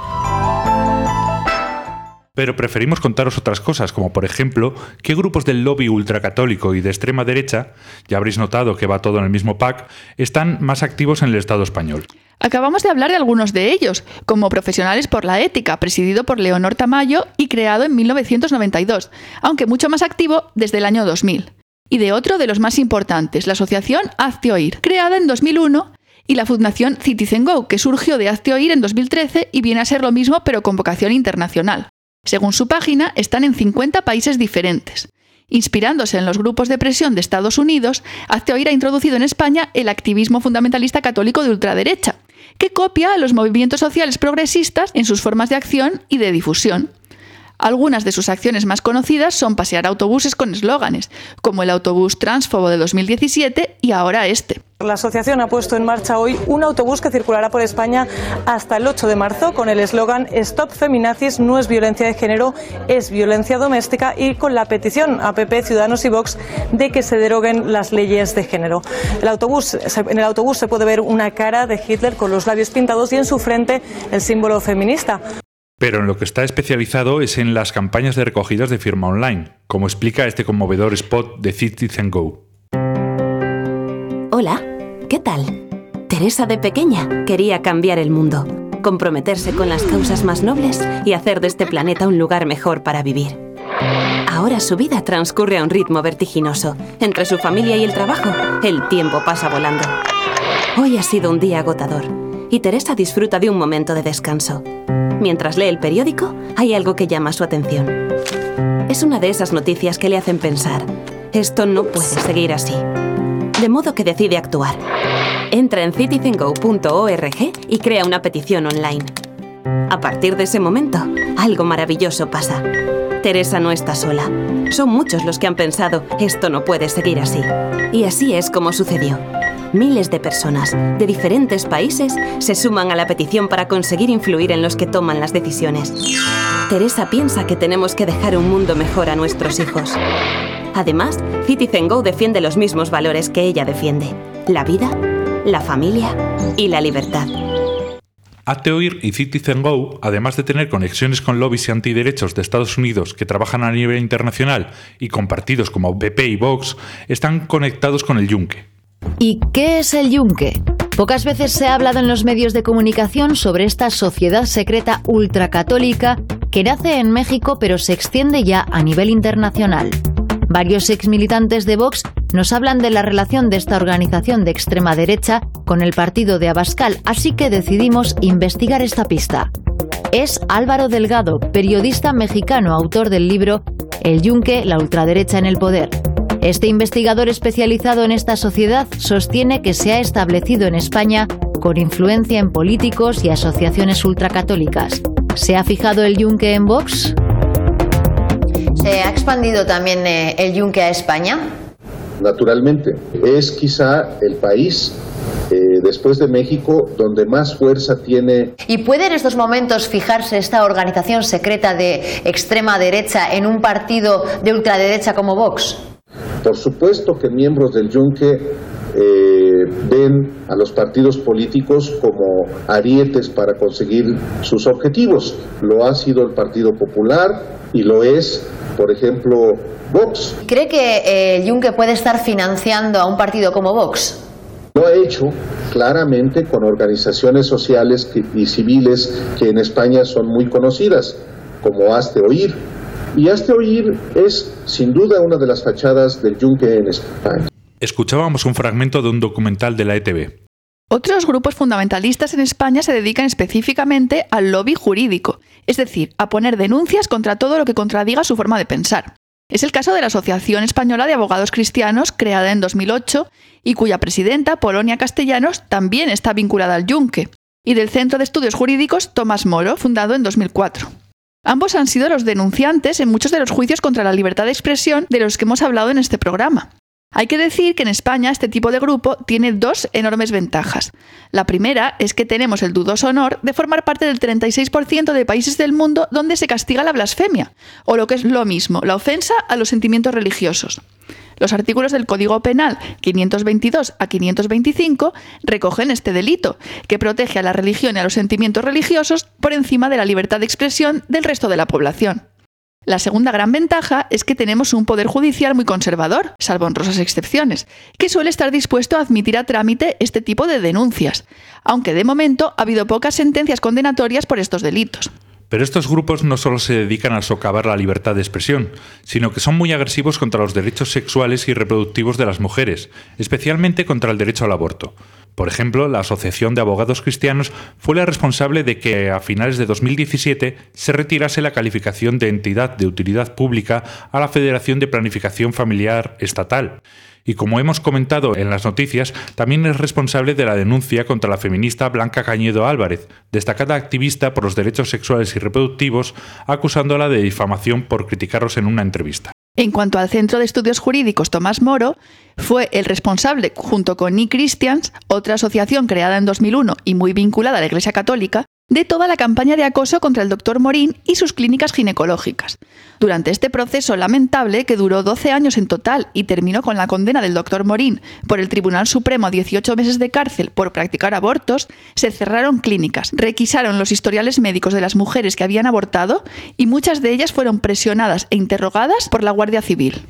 Pero preferimos contaros otras cosas, como por ejemplo, qué grupos del lobby ultracatólico y de extrema derecha, ya habréis notado que va todo en el mismo pack, están más activos en el Estado español. Acabamos de hablar de algunos de ellos, como Profesionales por la Ética, presidido por Leonor Tamayo y creado en mil novecientos noventa y dos, aunque mucho más activo desde el año dos mil. Y de otro de los más importantes, la asociación Hazte Oír, creada en dos mil uno, y la Fundación Citizen Go, que surgió de Hazte Oír en dos mil trece y viene a ser lo mismo pero con vocación internacional. Según su página, están en cincuenta países diferentes. Inspirándose en los grupos de presión de Estados Unidos, Hazte Oír ha introducido en España el activismo fundamentalista católico de ultraderecha, que copia a los movimientos sociales progresistas en sus formas de acción y de difusión. Algunas de sus acciones más conocidas son pasear autobuses con eslóganes, como el autobús transfobo de dos mil diecisiete y ahora este. La asociación ha puesto en marcha hoy un autobús que circulará por España hasta el ocho de marzo con el eslogan Stop Feminazis, no es violencia de género, es violencia doméstica, y con la petición a P P, Ciudadanos y Vox de que se deroguen las leyes de género. El autobús, en el autobús se puede ver una cara de Hitler con los labios pintados y en su frente el símbolo feminista. Pero en lo que está especializado es en las campañas de recogidas de firma online, como explica este conmovedor spot de Citizen Go. Hola, ¿qué tal? Teresa de pequeña quería cambiar el mundo, comprometerse con las causas más nobles y hacer de este planeta un lugar mejor para vivir. Ahora su vida transcurre a un ritmo vertiginoso. Entre su familia y el trabajo, el tiempo pasa volando. Hoy ha sido un día agotador. y Teresa disfruta de un momento de descanso. Mientras lee el periódico, hay algo que llama su atención. Es una de esas noticias que le hacen pensar, esto no puede seguir así. De modo que decide actuar. Entra en citizen go punto org y crea una petición online. A partir de ese momento, algo maravilloso pasa. Teresa no está sola. Son muchos los que han pensado, esto no puede seguir así. Y así es como sucedió. Miles de personas, de diferentes países, se suman a la petición para conseguir influir en los que toman las decisiones. Teresa piensa que tenemos que dejar un mundo mejor a nuestros hijos. Además, Citizen Go defiende los mismos valores que ella defiende: la vida, la familia y la libertad. Hazte Oír y Citizen Go, además de tener conexiones con lobbies y antiderechos de Estados Unidos que trabajan a nivel internacional y con partidos como P P y Vox, están conectados con el Yunque. ¿Y qué es el Yunque? Pocas veces se ha hablado en los medios de comunicación sobre esta sociedad secreta ultracatólica que nace en México pero se extiende ya a nivel internacional. Varios exmilitantes de Vox nos hablan de la relación de esta organización de extrema derecha con el partido de Abascal, así que decidimos investigar esta pista. Es Álvaro Delgado, periodista mexicano, autor del libro El Yunque, la ultraderecha en el poder. Este investigador especializado en esta sociedad sostiene que se ha establecido en España con influencia en políticos y asociaciones ultracatólicas. ¿Se ha fijado el Yunque en Vox? ¿Se ha expandido también eh, el Yunque a España? Naturalmente. Es quizá el país, eh, después de México, donde más fuerza tiene. ¿Y puede en estos momentos fijarse esta organización secreta de extrema derecha en un partido de ultraderecha como Vox? Por supuesto que miembros del Yunque eh, ven a los partidos políticos como arietes para conseguir sus objetivos. Lo ha sido el Partido Popular y lo es, por ejemplo, Vox. ¿Cree que eh, el Yunque puede estar financiando a un partido como Vox? Lo ha hecho claramente con organizaciones sociales que, y civiles que en España son muy conocidas, como Hazte Oír. Y Hazte Oír es, sin duda, una de las fachadas del Yunque en España. Escuchábamos un fragmento de un documental de la E T V. Otros grupos fundamentalistas en España se dedican específicamente al lobby jurídico, es decir, a poner denuncias contra todo lo que contradiga su forma de pensar. Es el caso de la Asociación Española de Abogados Cristianos, creada en dos mil ocho, y cuya presidenta, Polonia Castellanos, también está vinculada al Yunque, y del Centro de Estudios Jurídicos Tomás Moro, fundado en dos mil cuatro. Ambos han sido los denunciantes en muchos de los juicios contra la libertad de expresión de los que hemos hablado en este programa. Hay que decir que en España este tipo de grupo tiene dos enormes ventajas. La primera es que tenemos el dudoso honor de formar parte del treinta y seis por ciento de países del mundo donde se castiga la blasfemia, o lo que es lo mismo, la ofensa a los sentimientos religiosos. Los artículos del Código Penal quinientos veintidós a quinientos veinticinco recogen este delito, que protege a la religión y a los sentimientos religiosos por encima de la libertad de expresión del resto de la población. La segunda gran ventaja es que tenemos un poder judicial muy conservador, salvo honrosas excepciones, que suele estar dispuesto a admitir a trámite este tipo de denuncias, aunque de momento ha habido pocas sentencias condenatorias por estos delitos. Pero estos grupos no solo se dedican a socavar la libertad de expresión, sino que son muy agresivos contra los derechos sexuales y reproductivos de las mujeres, especialmente contra el derecho al aborto. Por ejemplo, la Asociación de Abogados Cristianos fue la responsable de que a finales de dos mil diecisiete se retirase la calificación de entidad de utilidad pública a la Federación de Planificación Familiar Estatal. Y como hemos comentado en las noticias, también es responsable de la denuncia contra la feminista Blanca Cañedo Álvarez, destacada activista por los derechos sexuales y reproductivos, acusándola de difamación por criticarlos en una entrevista. En cuanto al Centro de Estudios Jurídicos Tomás Moro, fue el responsable, junto con eChristians, otra asociación creada en dos mil uno y muy vinculada a la Iglesia Católica, de toda la campaña de acoso contra el doctor Morín y sus clínicas ginecológicas. Durante este proceso lamentable, que duró doce años en total y terminó con la condena del doctor Morín por el Tribunal Supremo a dieciocho meses de cárcel por practicar abortos, se cerraron clínicas, requisaron los historiales médicos de las mujeres que habían abortado y muchas de ellas fueron presionadas e interrogadas por la Guardia Civil.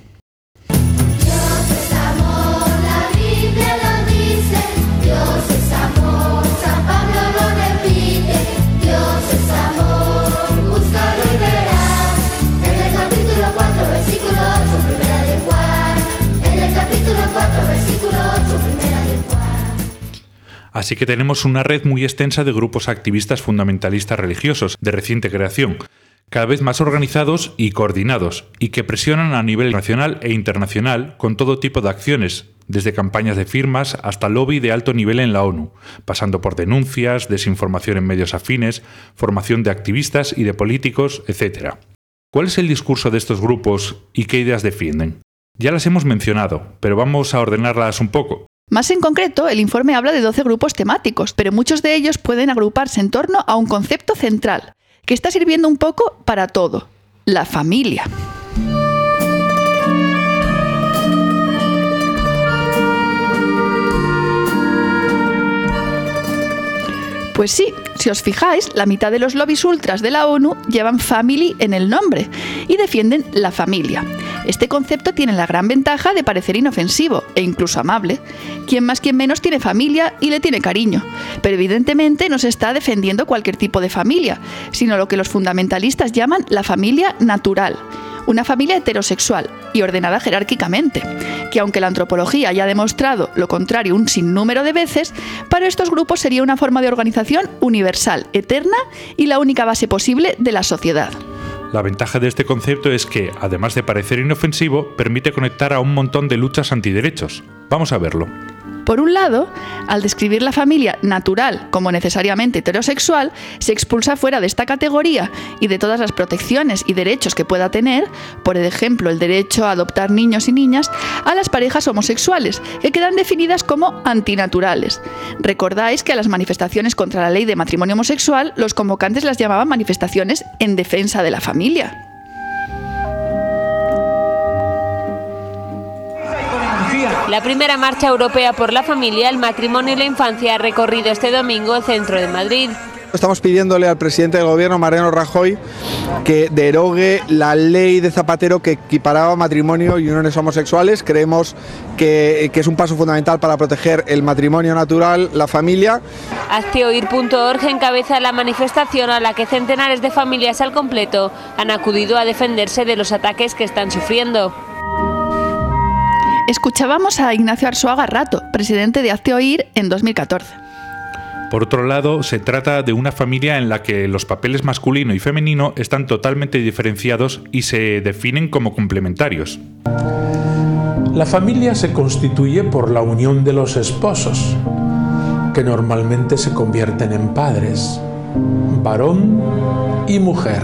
Así que tenemos una red muy extensa de grupos activistas fundamentalistas religiosos de reciente creación, cada vez más organizados y coordinados, y que presionan a nivel nacional e internacional con todo tipo de acciones, desde campañas de firmas hasta lobby de alto nivel en la ONU, pasando por denuncias, desinformación en medios afines, formación de activistas y de políticos, etcétera. ¿Cuál es el discurso de estos grupos y qué ideas defienden? Ya las hemos mencionado, pero vamos a ordenarlas un poco. Más en concreto, el informe habla de doce grupos temáticos, pero muchos de ellos pueden agruparse en torno a un concepto central, que está sirviendo un poco para todo: la familia. Pues sí, si os fijáis, la mitad de los lobbies ultras de la ONU llevan family en el nombre y defienden la familia. Este concepto tiene la gran ventaja de parecer inofensivo e incluso amable. Quien más quien menos tiene familia y le tiene cariño, pero evidentemente no se está defendiendo cualquier tipo de familia, sino lo que los fundamentalistas llaman la familia natural. Una familia heterosexual y ordenada jerárquicamente, que aunque la antropología haya demostrado lo contrario un sinnúmero de veces, para estos grupos sería una forma de organización universal, eterna y la única base posible de la sociedad. La ventaja de este concepto es que, además de parecer inofensivo, permite conectar a un montón de luchas antiderechos. Vamos a verlo. Por un lado, al describir la familia natural como necesariamente heterosexual, se expulsa fuera de esta categoría y de todas las protecciones y derechos que pueda tener, por ejemplo el derecho a adoptar niños y niñas, a las parejas homosexuales, que quedan definidas como antinaturales. Recordáis que a las manifestaciones contra la ley de matrimonio homosexual, los convocantes las llamaban manifestaciones en defensa de la familia. La primera marcha europea por la familia, el matrimonio y la infancia ha recorrido este domingo el centro de Madrid. Estamos pidiéndole al presidente del gobierno, Mariano Rajoy, que derogue la ley de Zapatero que equiparaba matrimonio y uniones homosexuales. Creemos que, que es un paso fundamental para proteger el matrimonio natural, la familia. Hazte oír punto org encabeza la manifestación a la que centenares de familias al completo han acudido a defenderse de los ataques que están sufriendo. Escuchábamos a Ignacio Arzuaga Rato, presidente de Hazte Oír en dos mil catorce. Por otro lado, se trata de una familia en la que los papeles masculino y femenino están totalmente diferenciados y se definen como complementarios. La familia se constituye por la unión de los esposos, que normalmente se convierten en padres, varón y mujer,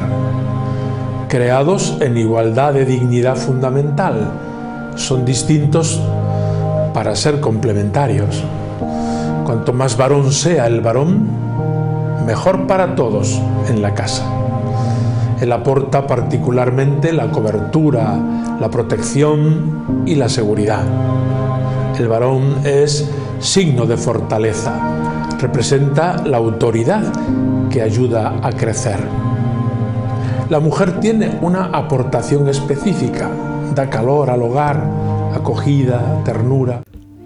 creados en igualdad de dignidad fundamental. Son distintos para ser complementarios. Cuanto más varón sea el varón, mejor para todos en la casa. Él aporta particularmente la cobertura, la protección y la seguridad. El varón es signo de fortaleza, representa la autoridad que ayuda a crecer. La mujer tiene una aportación específica. Da calor al hogar, acogida, ternura.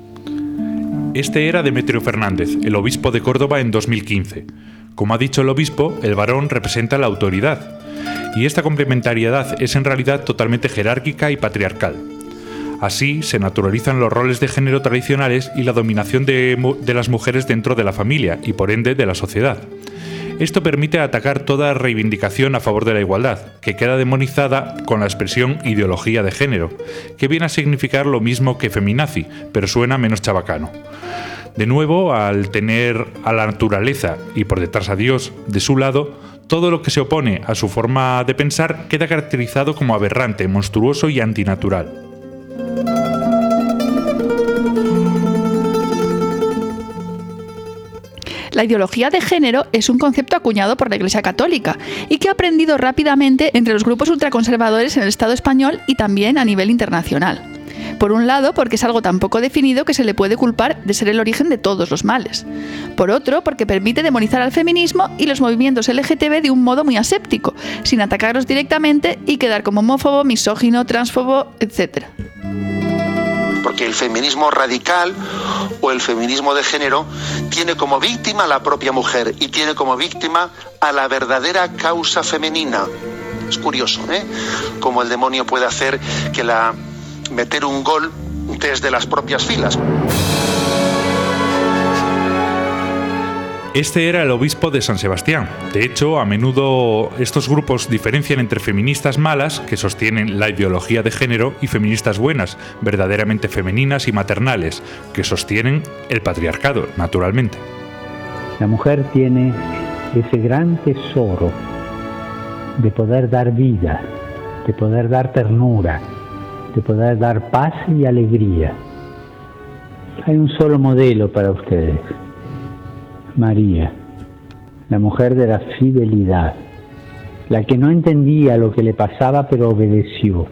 Este era Demetrio Fernández, el obispo de Córdoba en dos mil quince. Como ha dicho el obispo, el varón representa la autoridad, y esta complementariedad es en realidad totalmente jerárquica y patriarcal. Así se naturalizan los roles de género tradicionales y la dominación de, de las mujeres dentro de la familia y por ende de la sociedad. Esto permite atacar toda reivindicación a favor de la igualdad, que queda demonizada con la expresión ideología de género, que viene a significar lo mismo que feminazi, pero suena menos chabacano. De nuevo, al tener a la naturaleza y por detrás a Dios de su lado, todo lo que se opone a su forma de pensar queda caracterizado como aberrante, monstruoso y antinatural. La ideología de género es un concepto acuñado por la Iglesia Católica y que ha aprendido rápidamente entre los grupos ultraconservadores en el Estado español y también a nivel internacional. Por un lado, porque es algo tan poco definido que se le puede culpar de ser el origen de todos los males. Por otro, porque permite demonizar al feminismo y los movimientos L G T B de un modo muy aséptico, sin atacarlos directamente y quedar como homófobo, misógino, transfobo, etcétera. Porque el feminismo radical o el feminismo de género tiene como víctima a la propia mujer y tiene como víctima a la verdadera causa femenina. Es curioso, ¿eh? Cómo el demonio puede hacer que la meter un gol desde las propias filas. Este era el obispo de San Sebastián. De hecho, a menudo estos grupos diferencian entre feministas malas, que sostienen la ideología de género, y feministas buenas, verdaderamente femeninas y maternales, que sostienen el patriarcado, naturalmente. La mujer tiene ese gran tesoro de poder dar vida, de poder dar ternura, de poder dar paz y alegría. Hay un solo modelo para ustedes: María, la mujer de la fidelidad, la que no entendía lo que le pasaba pero obedeció.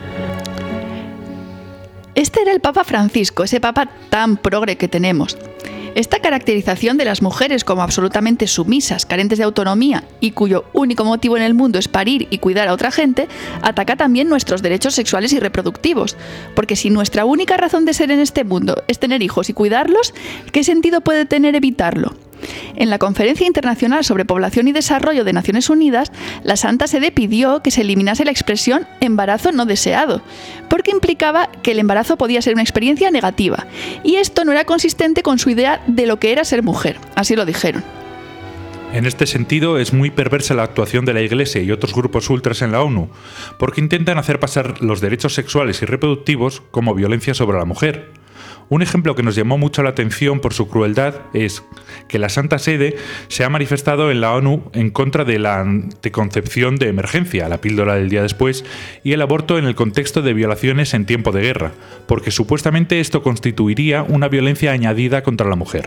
Este era el Papa Francisco, ese Papa tan progre que tenemos. Esta caracterización de las mujeres como absolutamente sumisas, carentes de autonomía y cuyo único motivo en el mundo es parir y cuidar a otra gente, ataca también nuestros derechos sexuales y reproductivos. Porque si nuestra única razón de ser en este mundo es tener hijos y cuidarlos, ¿qué sentido puede tener evitarlo? En la Conferencia Internacional sobre Población y Desarrollo de Naciones Unidas, la Santa Sede pidió que se eliminase la expresión embarazo no deseado, porque implicaba que el embarazo podía ser una experiencia negativa, y esto no era consistente con su idea de lo que era ser mujer, así lo dijeron. En este sentido, es muy perversa la actuación de la Iglesia y otros grupos ultras en la ONU, porque intentan hacer pasar los derechos sexuales y reproductivos como violencia sobre la mujer. Un ejemplo que nos llamó mucho la atención por su crueldad es que la Santa Sede se ha manifestado en la ONU en contra de la anticoncepción de emergencia, la píldora del día después, y el aborto en el contexto de violaciones en tiempo de guerra, porque supuestamente esto constituiría una violencia añadida contra la mujer.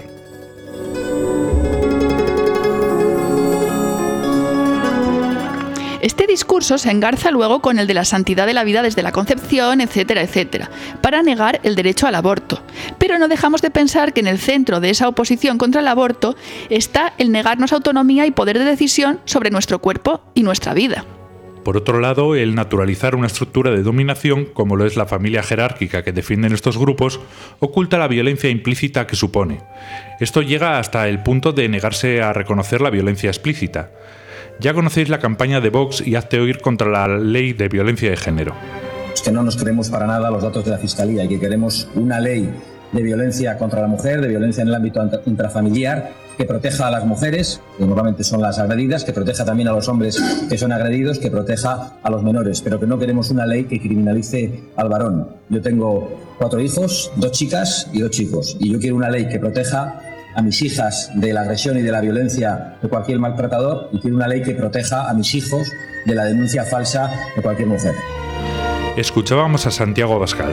Este discurso se engarza luego con el de la santidad de la vida desde la concepción, etcétera, etcétera, para negar el derecho al aborto. Pero no dejamos de pensar que en el centro de esa oposición contra el aborto está el negarnos autonomía y poder de decisión sobre nuestro cuerpo y nuestra vida. Por otro lado, el naturalizar una estructura de dominación, como lo es la familia jerárquica que defienden estos grupos, oculta la violencia implícita que supone. Esto llega hasta el punto de negarse a reconocer la violencia explícita. Ya conocéis la campaña de Vox y Hazte Oír contra la ley de violencia de género. Es que no nos creemos para nada los datos de la Fiscalía y que queremos una ley de violencia contra la mujer, de violencia en el ámbito intrafamiliar, que proteja a las mujeres, que normalmente son las agredidas, que proteja también a los hombres que son agredidos, que proteja a los menores, pero que no queremos una ley que criminalice al varón. Yo tengo cuatro hijos, dos chicas y dos chicos, y yo quiero una ley que proteja a mis hijas de la agresión y de la violencia de cualquier maltratador, y quiero una ley que proteja a mis hijos de la denuncia falsa de cualquier mujer. Escuchábamos a Santiago Abascal.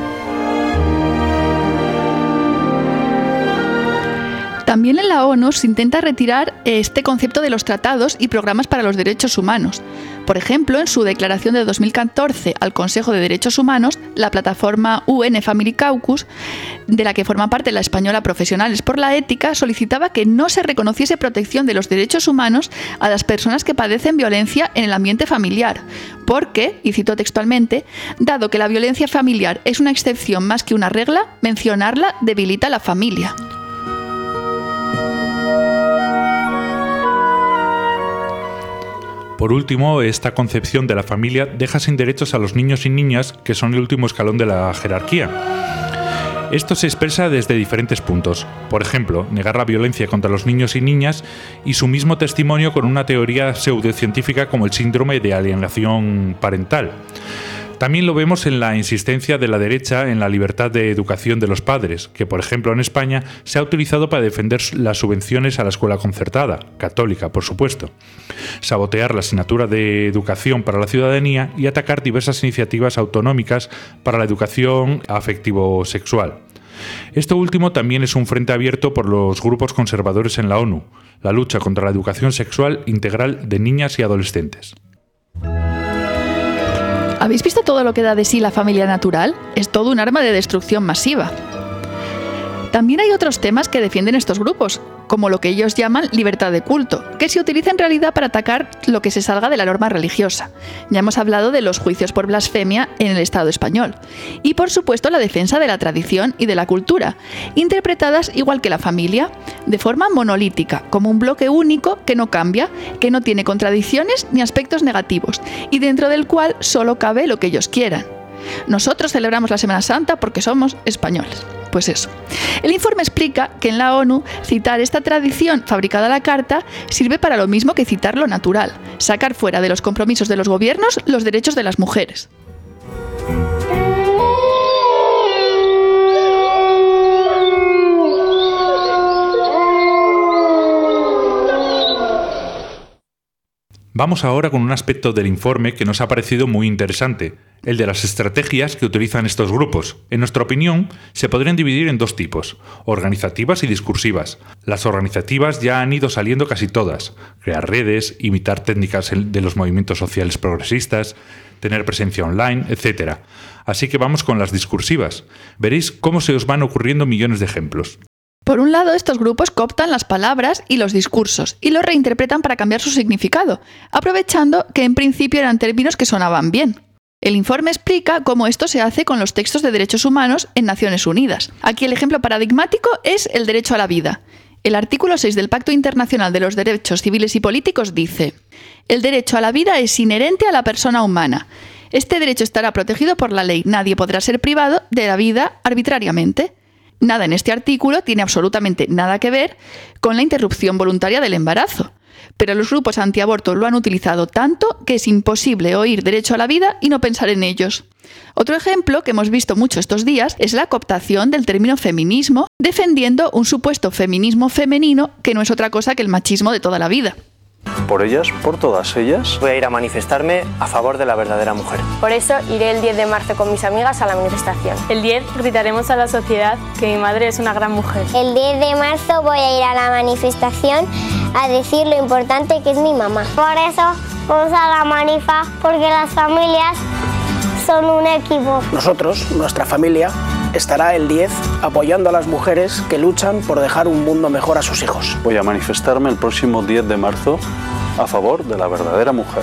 También en la ONU se intenta retirar este concepto de los tratados y programas para los derechos humanos. Por ejemplo, en su declaración de dos mil catorce al Consejo de Derechos Humanos, la plataforma U N Family Caucus, de la que forma parte la española Profesionales por la Ética, solicitaba que no se reconociese protección de los derechos humanos a las personas que padecen violencia en el ambiente familiar, porque, y cito textualmente, dado que la violencia familiar es una excepción más que una regla, mencionarla debilita a la familia. Por último, esta concepción de la familia deja sin derechos a los niños y niñas, que son el último escalón de la jerarquía. Esto se expresa desde diferentes puntos. Por ejemplo, negar la violencia contra los niños y niñas y su mismo testimonio con una teoría pseudocientífica como el síndrome de alienación parental. También lo vemos en la insistencia de la derecha en la libertad de educación de los padres, que por ejemplo en España se ha utilizado para defender las subvenciones a la escuela concertada, católica por supuesto, sabotear la asignatura de educación para la ciudadanía y atacar diversas iniciativas autonómicas para la educación afectivo-sexual. Esto último también es un frente abierto por los grupos conservadores en la ONU, la lucha contra la educación sexual integral de niñas y adolescentes. ¿Habéis visto todo lo que da de sí la familia natural? Es todo un arma de destrucción masiva. También hay otros temas que defienden estos grupos, como lo que ellos llaman libertad de culto, que se utiliza en realidad para atacar lo que se salga de la norma religiosa. Ya hemos hablado de los juicios por blasfemia en el Estado español. Y por supuesto la defensa de la tradición y de la cultura, interpretadas igual que la familia, de forma monolítica, como un bloque único que no cambia, que no tiene contradicciones ni aspectos negativos, y dentro del cual solo cabe lo que ellos quieran. Nosotros celebramos la Semana Santa porque somos españoles. pues eso. El informe explica que en la ONU citar esta tradición fabricada a la carta sirve para lo mismo que citar lo natural, sacar fuera de los compromisos de los gobiernos los derechos de las mujeres. Vamos ahora con un aspecto del informe que nos ha parecido muy interesante, el de las estrategias que utilizan estos grupos. En nuestra opinión, se podrían dividir en dos tipos, organizativas y discursivas. Las organizativas ya han ido saliendo casi todas, crear redes, imitar técnicas de los movimientos sociales progresistas, tener presencia online, etcétera. Así que vamos con las discursivas. Veréis cómo se os van ocurriendo millones de ejemplos. Por un lado, estos grupos cooptan las palabras y los discursos y los reinterpretan para cambiar su significado, aprovechando que en principio eran términos que sonaban bien. El informe explica cómo esto se hace con los textos de derechos humanos en Naciones Unidas. Aquí el ejemplo paradigmático es el derecho a la vida. El artículo seis del Pacto Internacional de los Derechos Civiles y Políticos dice: el derecho a la vida es inherente a la persona humana. Este derecho estará protegido por la ley. Nadie podrá ser privado de la vida arbitrariamente. Nada en este artículo tiene absolutamente nada que ver con la interrupción voluntaria del embarazo, pero los grupos antiaborto lo han utilizado tanto que es imposible oír derecho a la vida y no pensar en ellos. Otro ejemplo que hemos visto mucho estos días es la cooptación del término feminismo, defendiendo un supuesto feminismo femenino que no es otra cosa que el machismo de toda la vida. Por ellas, por todas ellas, voy a ir a manifestarme a favor de la verdadera mujer. Por eso iré el diez de marzo con mis amigas a la manifestación. El diez gritaremos a la sociedad que mi madre es una gran mujer. El diez de marzo voy a ir a la manifestación a decir lo importante que es mi mamá. Por eso vamos a la manifa, porque las familias son un equipo. Nosotros, nuestra familia, estará el diez apoyando a las mujeres que luchan por dejar un mundo mejor a sus hijos. Voy a manifestarme el próximo diez de marzo a favor de la verdadera mujer.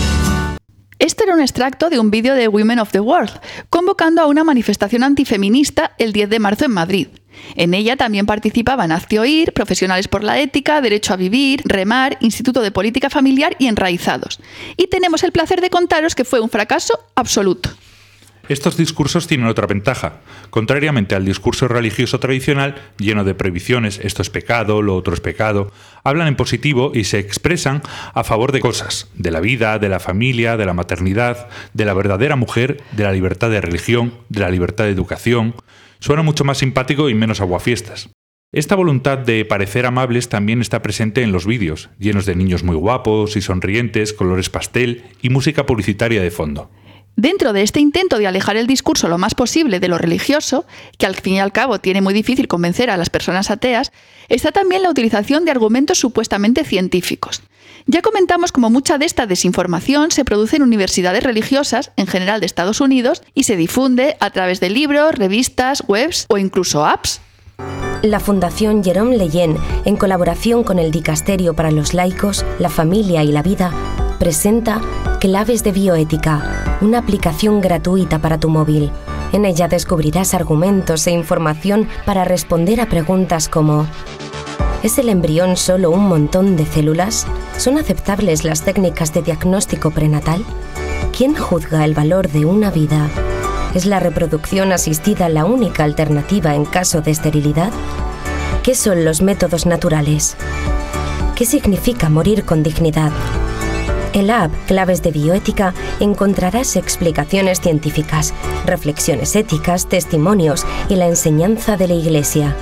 Esto era un extracto de un vídeo de Women of the World, convocando a una manifestación antifeminista el diez de marzo en Madrid. En ella también participaban Hazte Oír, Profesionales por la Ética, Derecho a Vivir, Remar, Instituto de Política Familiar y Enraizados. Y tenemos el placer de contaros que fue un fracaso absoluto. Estos discursos tienen otra ventaja. Contrariamente al discurso religioso tradicional, lleno de prohibiciones, esto es pecado, lo otro es pecado, hablan en positivo y se expresan a favor de cosas, de la vida, de la familia, de la maternidad, de la verdadera mujer, de la libertad de religión, de la libertad de educación. Suena mucho más simpático y menos aguafiestas. Esta voluntad de parecer amables también está presente en los vídeos, llenos de niños muy guapos y sonrientes, colores pastel y música publicitaria de fondo. Dentro de este intento de alejar el discurso lo más posible de lo religioso, que al fin y al cabo tiene muy difícil convencer a las personas ateas, está también la utilización de argumentos supuestamente científicos. Ya comentamos cómo mucha de esta desinformación se produce en universidades religiosas, en general de Estados Unidos, y se difunde a través de libros, revistas, webs o incluso apps. La Fundación Jerome Leyen, en colaboración con el Dicasterio para los Laicos, la Familia y la Vida, presenta Claves de Bioética, una aplicación gratuita para tu móvil. En ella descubrirás argumentos e información para responder a preguntas como: ¿es el embrión solo un montón de células? ¿Son aceptables las técnicas de diagnóstico prenatal? ¿Quién juzga el valor de una vida? ¿Es la reproducción asistida la única alternativa en caso de esterilidad? ¿Qué son los métodos naturales? ¿Qué significa morir con dignidad? En la app Claves de Bioética encontrarás explicaciones científicas, reflexiones éticas, testimonios y la enseñanza de la Iglesia.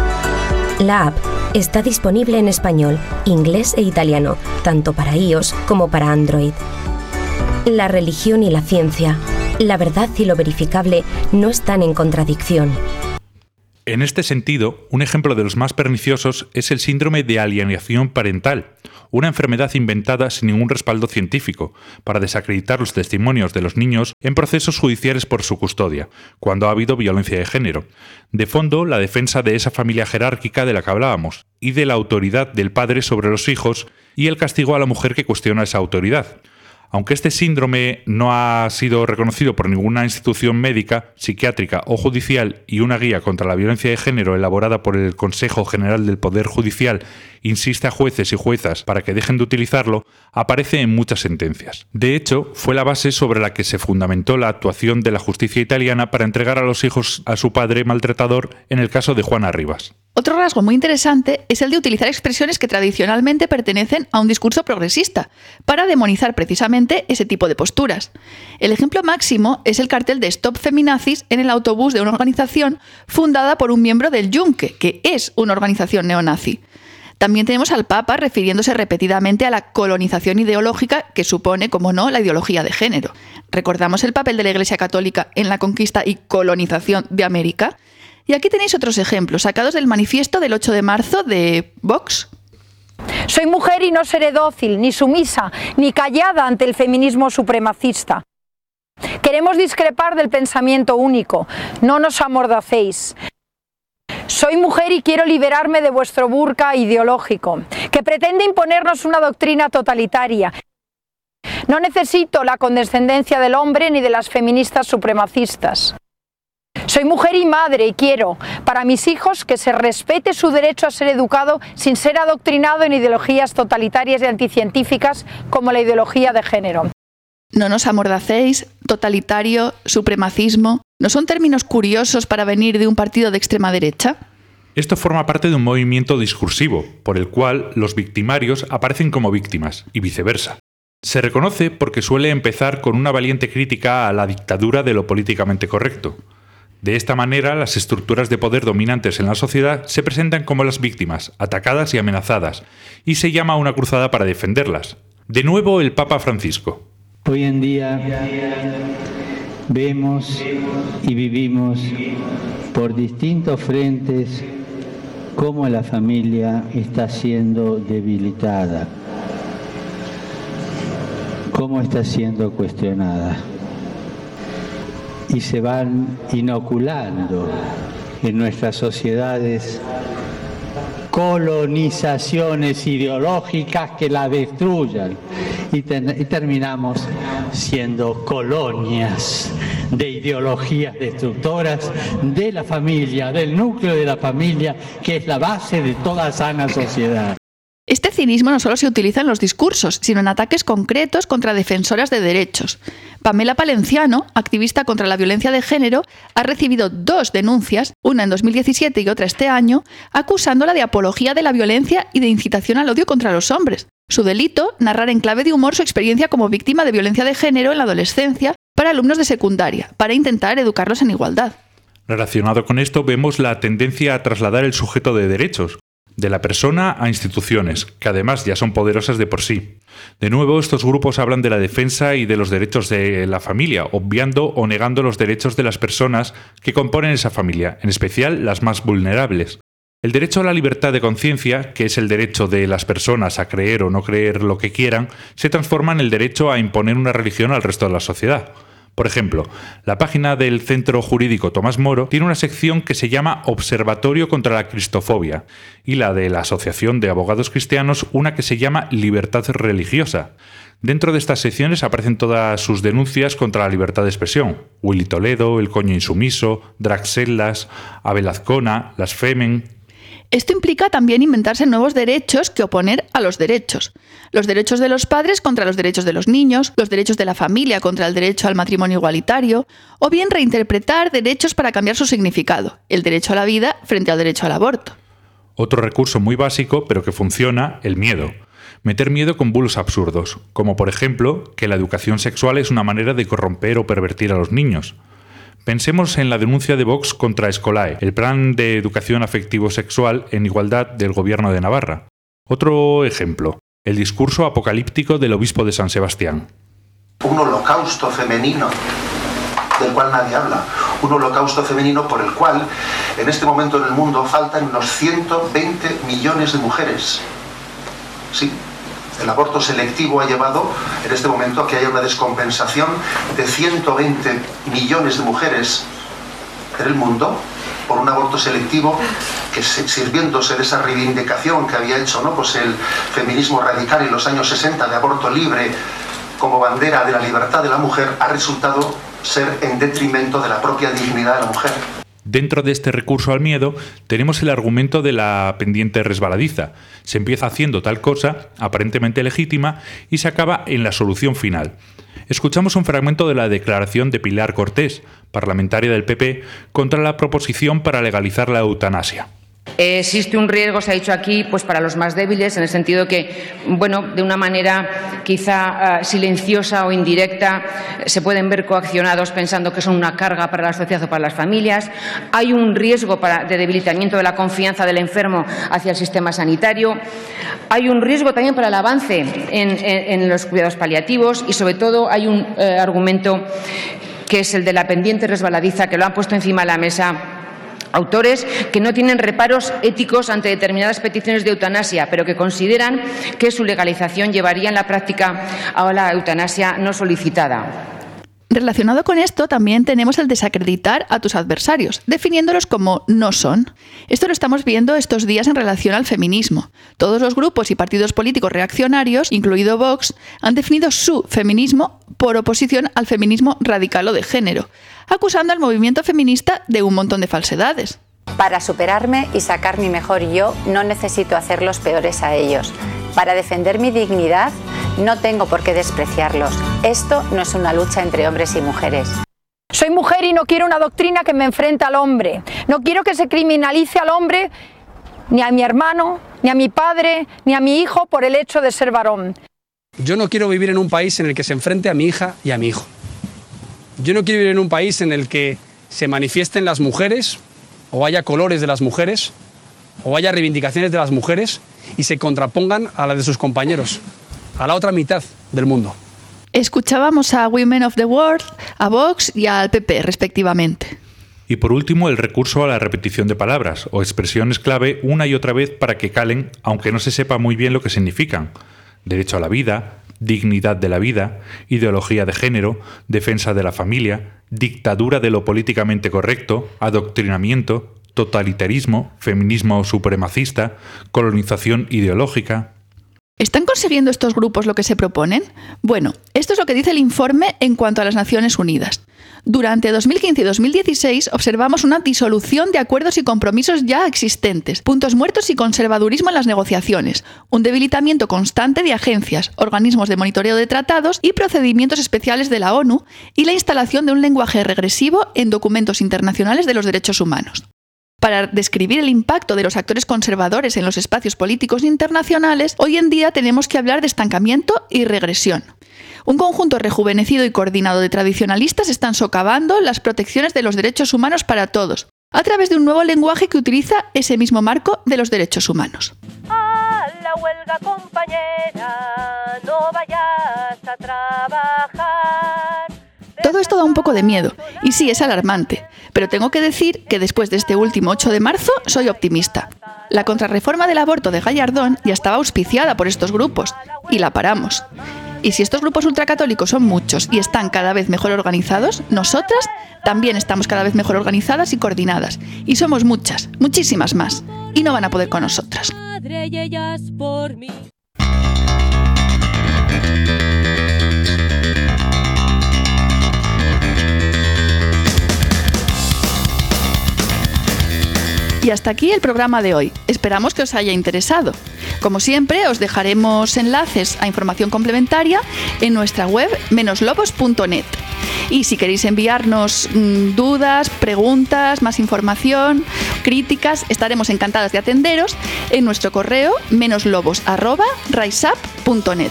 La app está disponible en español, inglés e italiano, tanto para iOS como para Android. La religión y la ciencia, la verdad y lo verificable no están en contradicción. En este sentido, un ejemplo de los más perniciosos es el síndrome de alienación parental, una enfermedad inventada sin ningún respaldo científico, para desacreditar los testimonios de los niños en procesos judiciales por su custodia, cuando ha habido violencia de género. De fondo, la defensa de esa familia jerárquica de la que hablábamos, y de la autoridad del padre sobre los hijos, y el castigo a la mujer que cuestiona esa autoridad. Aunque este síndrome no ha sido reconocido por ninguna institución médica, psiquiátrica o judicial y una guía contra la violencia de género elaborada por el Consejo General del Poder Judicial insiste a jueces y juezas para que dejen de utilizarlo, aparece en muchas sentencias. De hecho, fue la base sobre la que se fundamentó la actuación de la justicia italiana para entregar a los hijos a su padre maltratador en el caso de Juana Rivas. Otro rasgo muy interesante es el de utilizar expresiones que tradicionalmente pertenecen a un discurso progresista, para demonizar precisamente ese tipo de posturas. El ejemplo máximo es el cartel de Stop Feminazis en el autobús de una organización fundada por un miembro del Yunque, que es una organización neonazi. También tenemos al Papa refiriéndose repetidamente a la colonización ideológica que supone, como no, la ideología de género. ¿Recordamos el papel de la Iglesia Católica en la conquista y colonización de América? Y aquí tenéis otros ejemplos, sacados del manifiesto del ocho de marzo de Vox. Soy mujer y no seré dócil, ni sumisa, ni callada ante el feminismo supremacista. Queremos discrepar del pensamiento único, no nos amordacéis. Soy mujer y quiero liberarme de vuestro burka ideológico, que pretende imponernos una doctrina totalitaria. No necesito la condescendencia del hombre ni de las feministas supremacistas. Soy mujer y madre y quiero, para mis hijos, que se respete su derecho a ser educado sin ser adoctrinado en ideologías totalitarias y anticientíficas como la ideología de género. No nos amordacéis, totalitario, supremacismo, ¿no son términos curiosos para venir de un partido de extrema derecha? Esto forma parte de un movimiento discursivo, por el cual los victimarios aparecen como víctimas, y viceversa. Se reconoce porque suele empezar con una valiente crítica a la dictadura de lo políticamente correcto. De esta manera, las estructuras de poder dominantes en la sociedad se presentan como las víctimas, atacadas y amenazadas, y se llama a una cruzada para defenderlas. De nuevo, el Papa Francisco. Hoy en día vemos y vivimos por distintos frentes cómo la familia está siendo debilitada, cómo está siendo cuestionada. Y se van inoculando en nuestras sociedades colonizaciones ideológicas que la destruyan y, ten- y terminamos siendo colonias de ideologías destructoras de la familia, del núcleo de la familia, que es la base de toda sana sociedad. Este cinismo no solo se utiliza en los discursos, sino en ataques concretos contra defensoras de derechos. Pamela Palenciano, activista contra la violencia de género, ha recibido dos denuncias, una en dos mil diecisiete y otra este año, acusándola de apología de la violencia y de incitación al odio contra los hombres. Su delito, narrar en clave de humor su experiencia como víctima de violencia de género en la adolescencia para alumnos de secundaria, para intentar educarlos en igualdad. Relacionado con esto, vemos la tendencia a trasladar el sujeto de derechos, de la persona a instituciones, que además ya son poderosas de por sí. De nuevo, estos grupos hablan de la defensa y de los derechos de la familia, obviando o negando los derechos de las personas que componen esa familia, en especial las más vulnerables. El derecho a la libertad de conciencia, que es el derecho de las personas a creer o no creer lo que quieran, se transforma en el derecho a imponer una religión al resto de la sociedad. Por ejemplo, la página del Centro Jurídico Tomás Moro tiene una sección que se llama Observatorio contra la Cristofobia y la de la Asociación de Abogados Cristianos una que se llama Libertad Religiosa. Dentro de estas secciones aparecen todas sus denuncias contra la libertad de expresión. Willy Toledo, El Coño Insumiso, Draxelas, Abel Azcona, Las Femen. Esto implica también inventarse nuevos derechos que oponer a los derechos. Los derechos de los padres contra los derechos de los niños, los derechos de la familia contra el derecho al matrimonio igualitario, o bien reinterpretar derechos para cambiar su significado, el derecho a la vida frente al derecho al aborto. Otro recurso muy básico, pero que funciona, el miedo. Meter miedo con bulos absurdos, como por ejemplo que la educación sexual es una manera de corromper o pervertir a los niños. Pensemos en la denuncia de Vox contra Escolae, el plan de educación afectivo-sexual en igualdad del Gobierno de Navarra. Otro ejemplo, el discurso apocalíptico del obispo de San Sebastián. Un holocausto femenino del cual nadie habla. Un holocausto femenino por el cual en este momento en el mundo faltan unos ciento veinte millones de mujeres. Sí. El aborto selectivo ha llevado en este momento a que haya una descompensación de ciento veinte millones de mujeres en el mundo por un aborto selectivo que, sirviéndose de esa reivindicación que había hecho, ¿no?, pues el feminismo radical en los años sesenta de aborto libre, como bandera de la libertad de la mujer ha resultado ser en detrimento de la propia dignidad de la mujer. Dentro de este recurso al miedo tenemos el argumento de la pendiente resbaladiza. Se empieza haciendo tal cosa, aparentemente legítima, y se acaba en la solución final. Escuchamos un fragmento de la declaración de Pilar Cortés, parlamentaria del P P, contra la proposición para legalizar la eutanasia. Existe un riesgo, se ha dicho aquí, pues para los más débiles, en el sentido que, bueno, de una manera quizá uh, silenciosa o indirecta, se pueden ver coaccionados pensando que son una carga para la sociedad o para las familias. Hay un riesgo para, de debilitamiento de la confianza del enfermo hacia el sistema sanitario. Hay un riesgo también para el avance en, en, en los cuidados paliativos y, sobre todo, hay un eh, argumento que es el de la pendiente resbaladiza, que lo han puesto encima de la mesa autores que no tienen reparos éticos ante determinadas peticiones de eutanasia, pero que consideran que su legalización llevaría en la práctica a la eutanasia no solicitada. Relacionado con esto, también tenemos el desacreditar a tus adversarios, definiéndolos como no son. Esto lo estamos viendo estos días en relación al feminismo. Todos los grupos y partidos políticos reaccionarios, incluido Vox, han definido su feminismo por oposición al feminismo radical o de género, acusando al movimiento feminista de un montón de falsedades. Para superarme y sacar mi mejor yo, no necesito hacerlos peores a ellos. Para defender mi dignidad, no tengo por qué despreciarlos. Esto no es una lucha entre hombres y mujeres. Soy mujer y no quiero una doctrina que me enfrente al hombre. No quiero que se criminalice al hombre, ni a mi hermano, ni a mi padre, ni a mi hijo por el hecho de ser varón. Yo no quiero vivir en un país en el que se enfrente a mi hija y a mi hijo. Yo no quiero vivir en un país en el que se manifiesten las mujeres, o haya colores de las mujeres, o haya reivindicaciones de las mujeres y se contrapongan a las de sus compañeros, a la otra mitad del mundo. Escuchábamos a Women of the World, a Vox y al P P, respectivamente. Y por último, el recurso a la repetición de palabras o expresiones clave una y otra vez para que calen, aunque no se sepa muy bien lo que significan. Derecho a la vida, dignidad de la vida, ideología de género, defensa de la familia, dictadura de lo políticamente correcto, adoctrinamiento, totalitarismo, feminismo supremacista, colonización ideológica. ¿Están consiguiendo estos grupos lo que se proponen? Bueno, esto es lo que dice el informe en cuanto a las Naciones Unidas. Durante dos mil quince y dos mil dieciséis observamos una disolución de acuerdos y compromisos ya existentes, puntos muertos y conservadurismo en las negociaciones, un debilitamiento constante de agencias, organismos de monitoreo de tratados y procedimientos especiales de la ONU y la instalación de un lenguaje regresivo en documentos internacionales de los derechos humanos. Para describir el impacto de los actores conservadores en los espacios políticos internacionales, hoy en día tenemos que hablar de estancamiento y regresión. Un conjunto rejuvenecido y coordinado de tradicionalistas están socavando las protecciones de los derechos humanos para todos, a través de un nuevo lenguaje que utiliza ese mismo marco de los derechos humanos. A la huelga, compañera, no vayas a trabajar. Todo esto da un poco de miedo, y sí, es alarmante, pero tengo que decir que después de este último ocho de marzo soy optimista. La contrarreforma del aborto de Gallardón ya estaba auspiciada por estos grupos, y la paramos. Y si estos grupos ultracatólicos son muchos y están cada vez mejor organizados, nosotras también estamos cada vez mejor organizadas y coordinadas, y somos muchas, muchísimas más, y no van a poder con nosotras. Y hasta aquí el programa de hoy. Esperamos que os haya interesado. Como siempre, os dejaremos enlaces a información complementaria en nuestra web menos lobos punto net. Y si queréis enviarnos mmm, dudas, preguntas, más información, críticas, estaremos encantadas de atenderos en nuestro correo menoslobos arroba riseup punto net.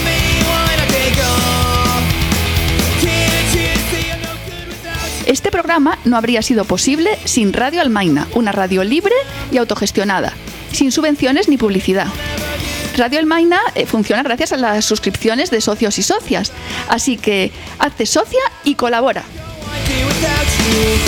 Este programa no habría sido posible sin Radio Almaina, una radio libre y autogestionada, sin subvenciones ni publicidad. Radio Almaina eh, funciona gracias a las suscripciones de socios y socias, así que hazte socia y colabora.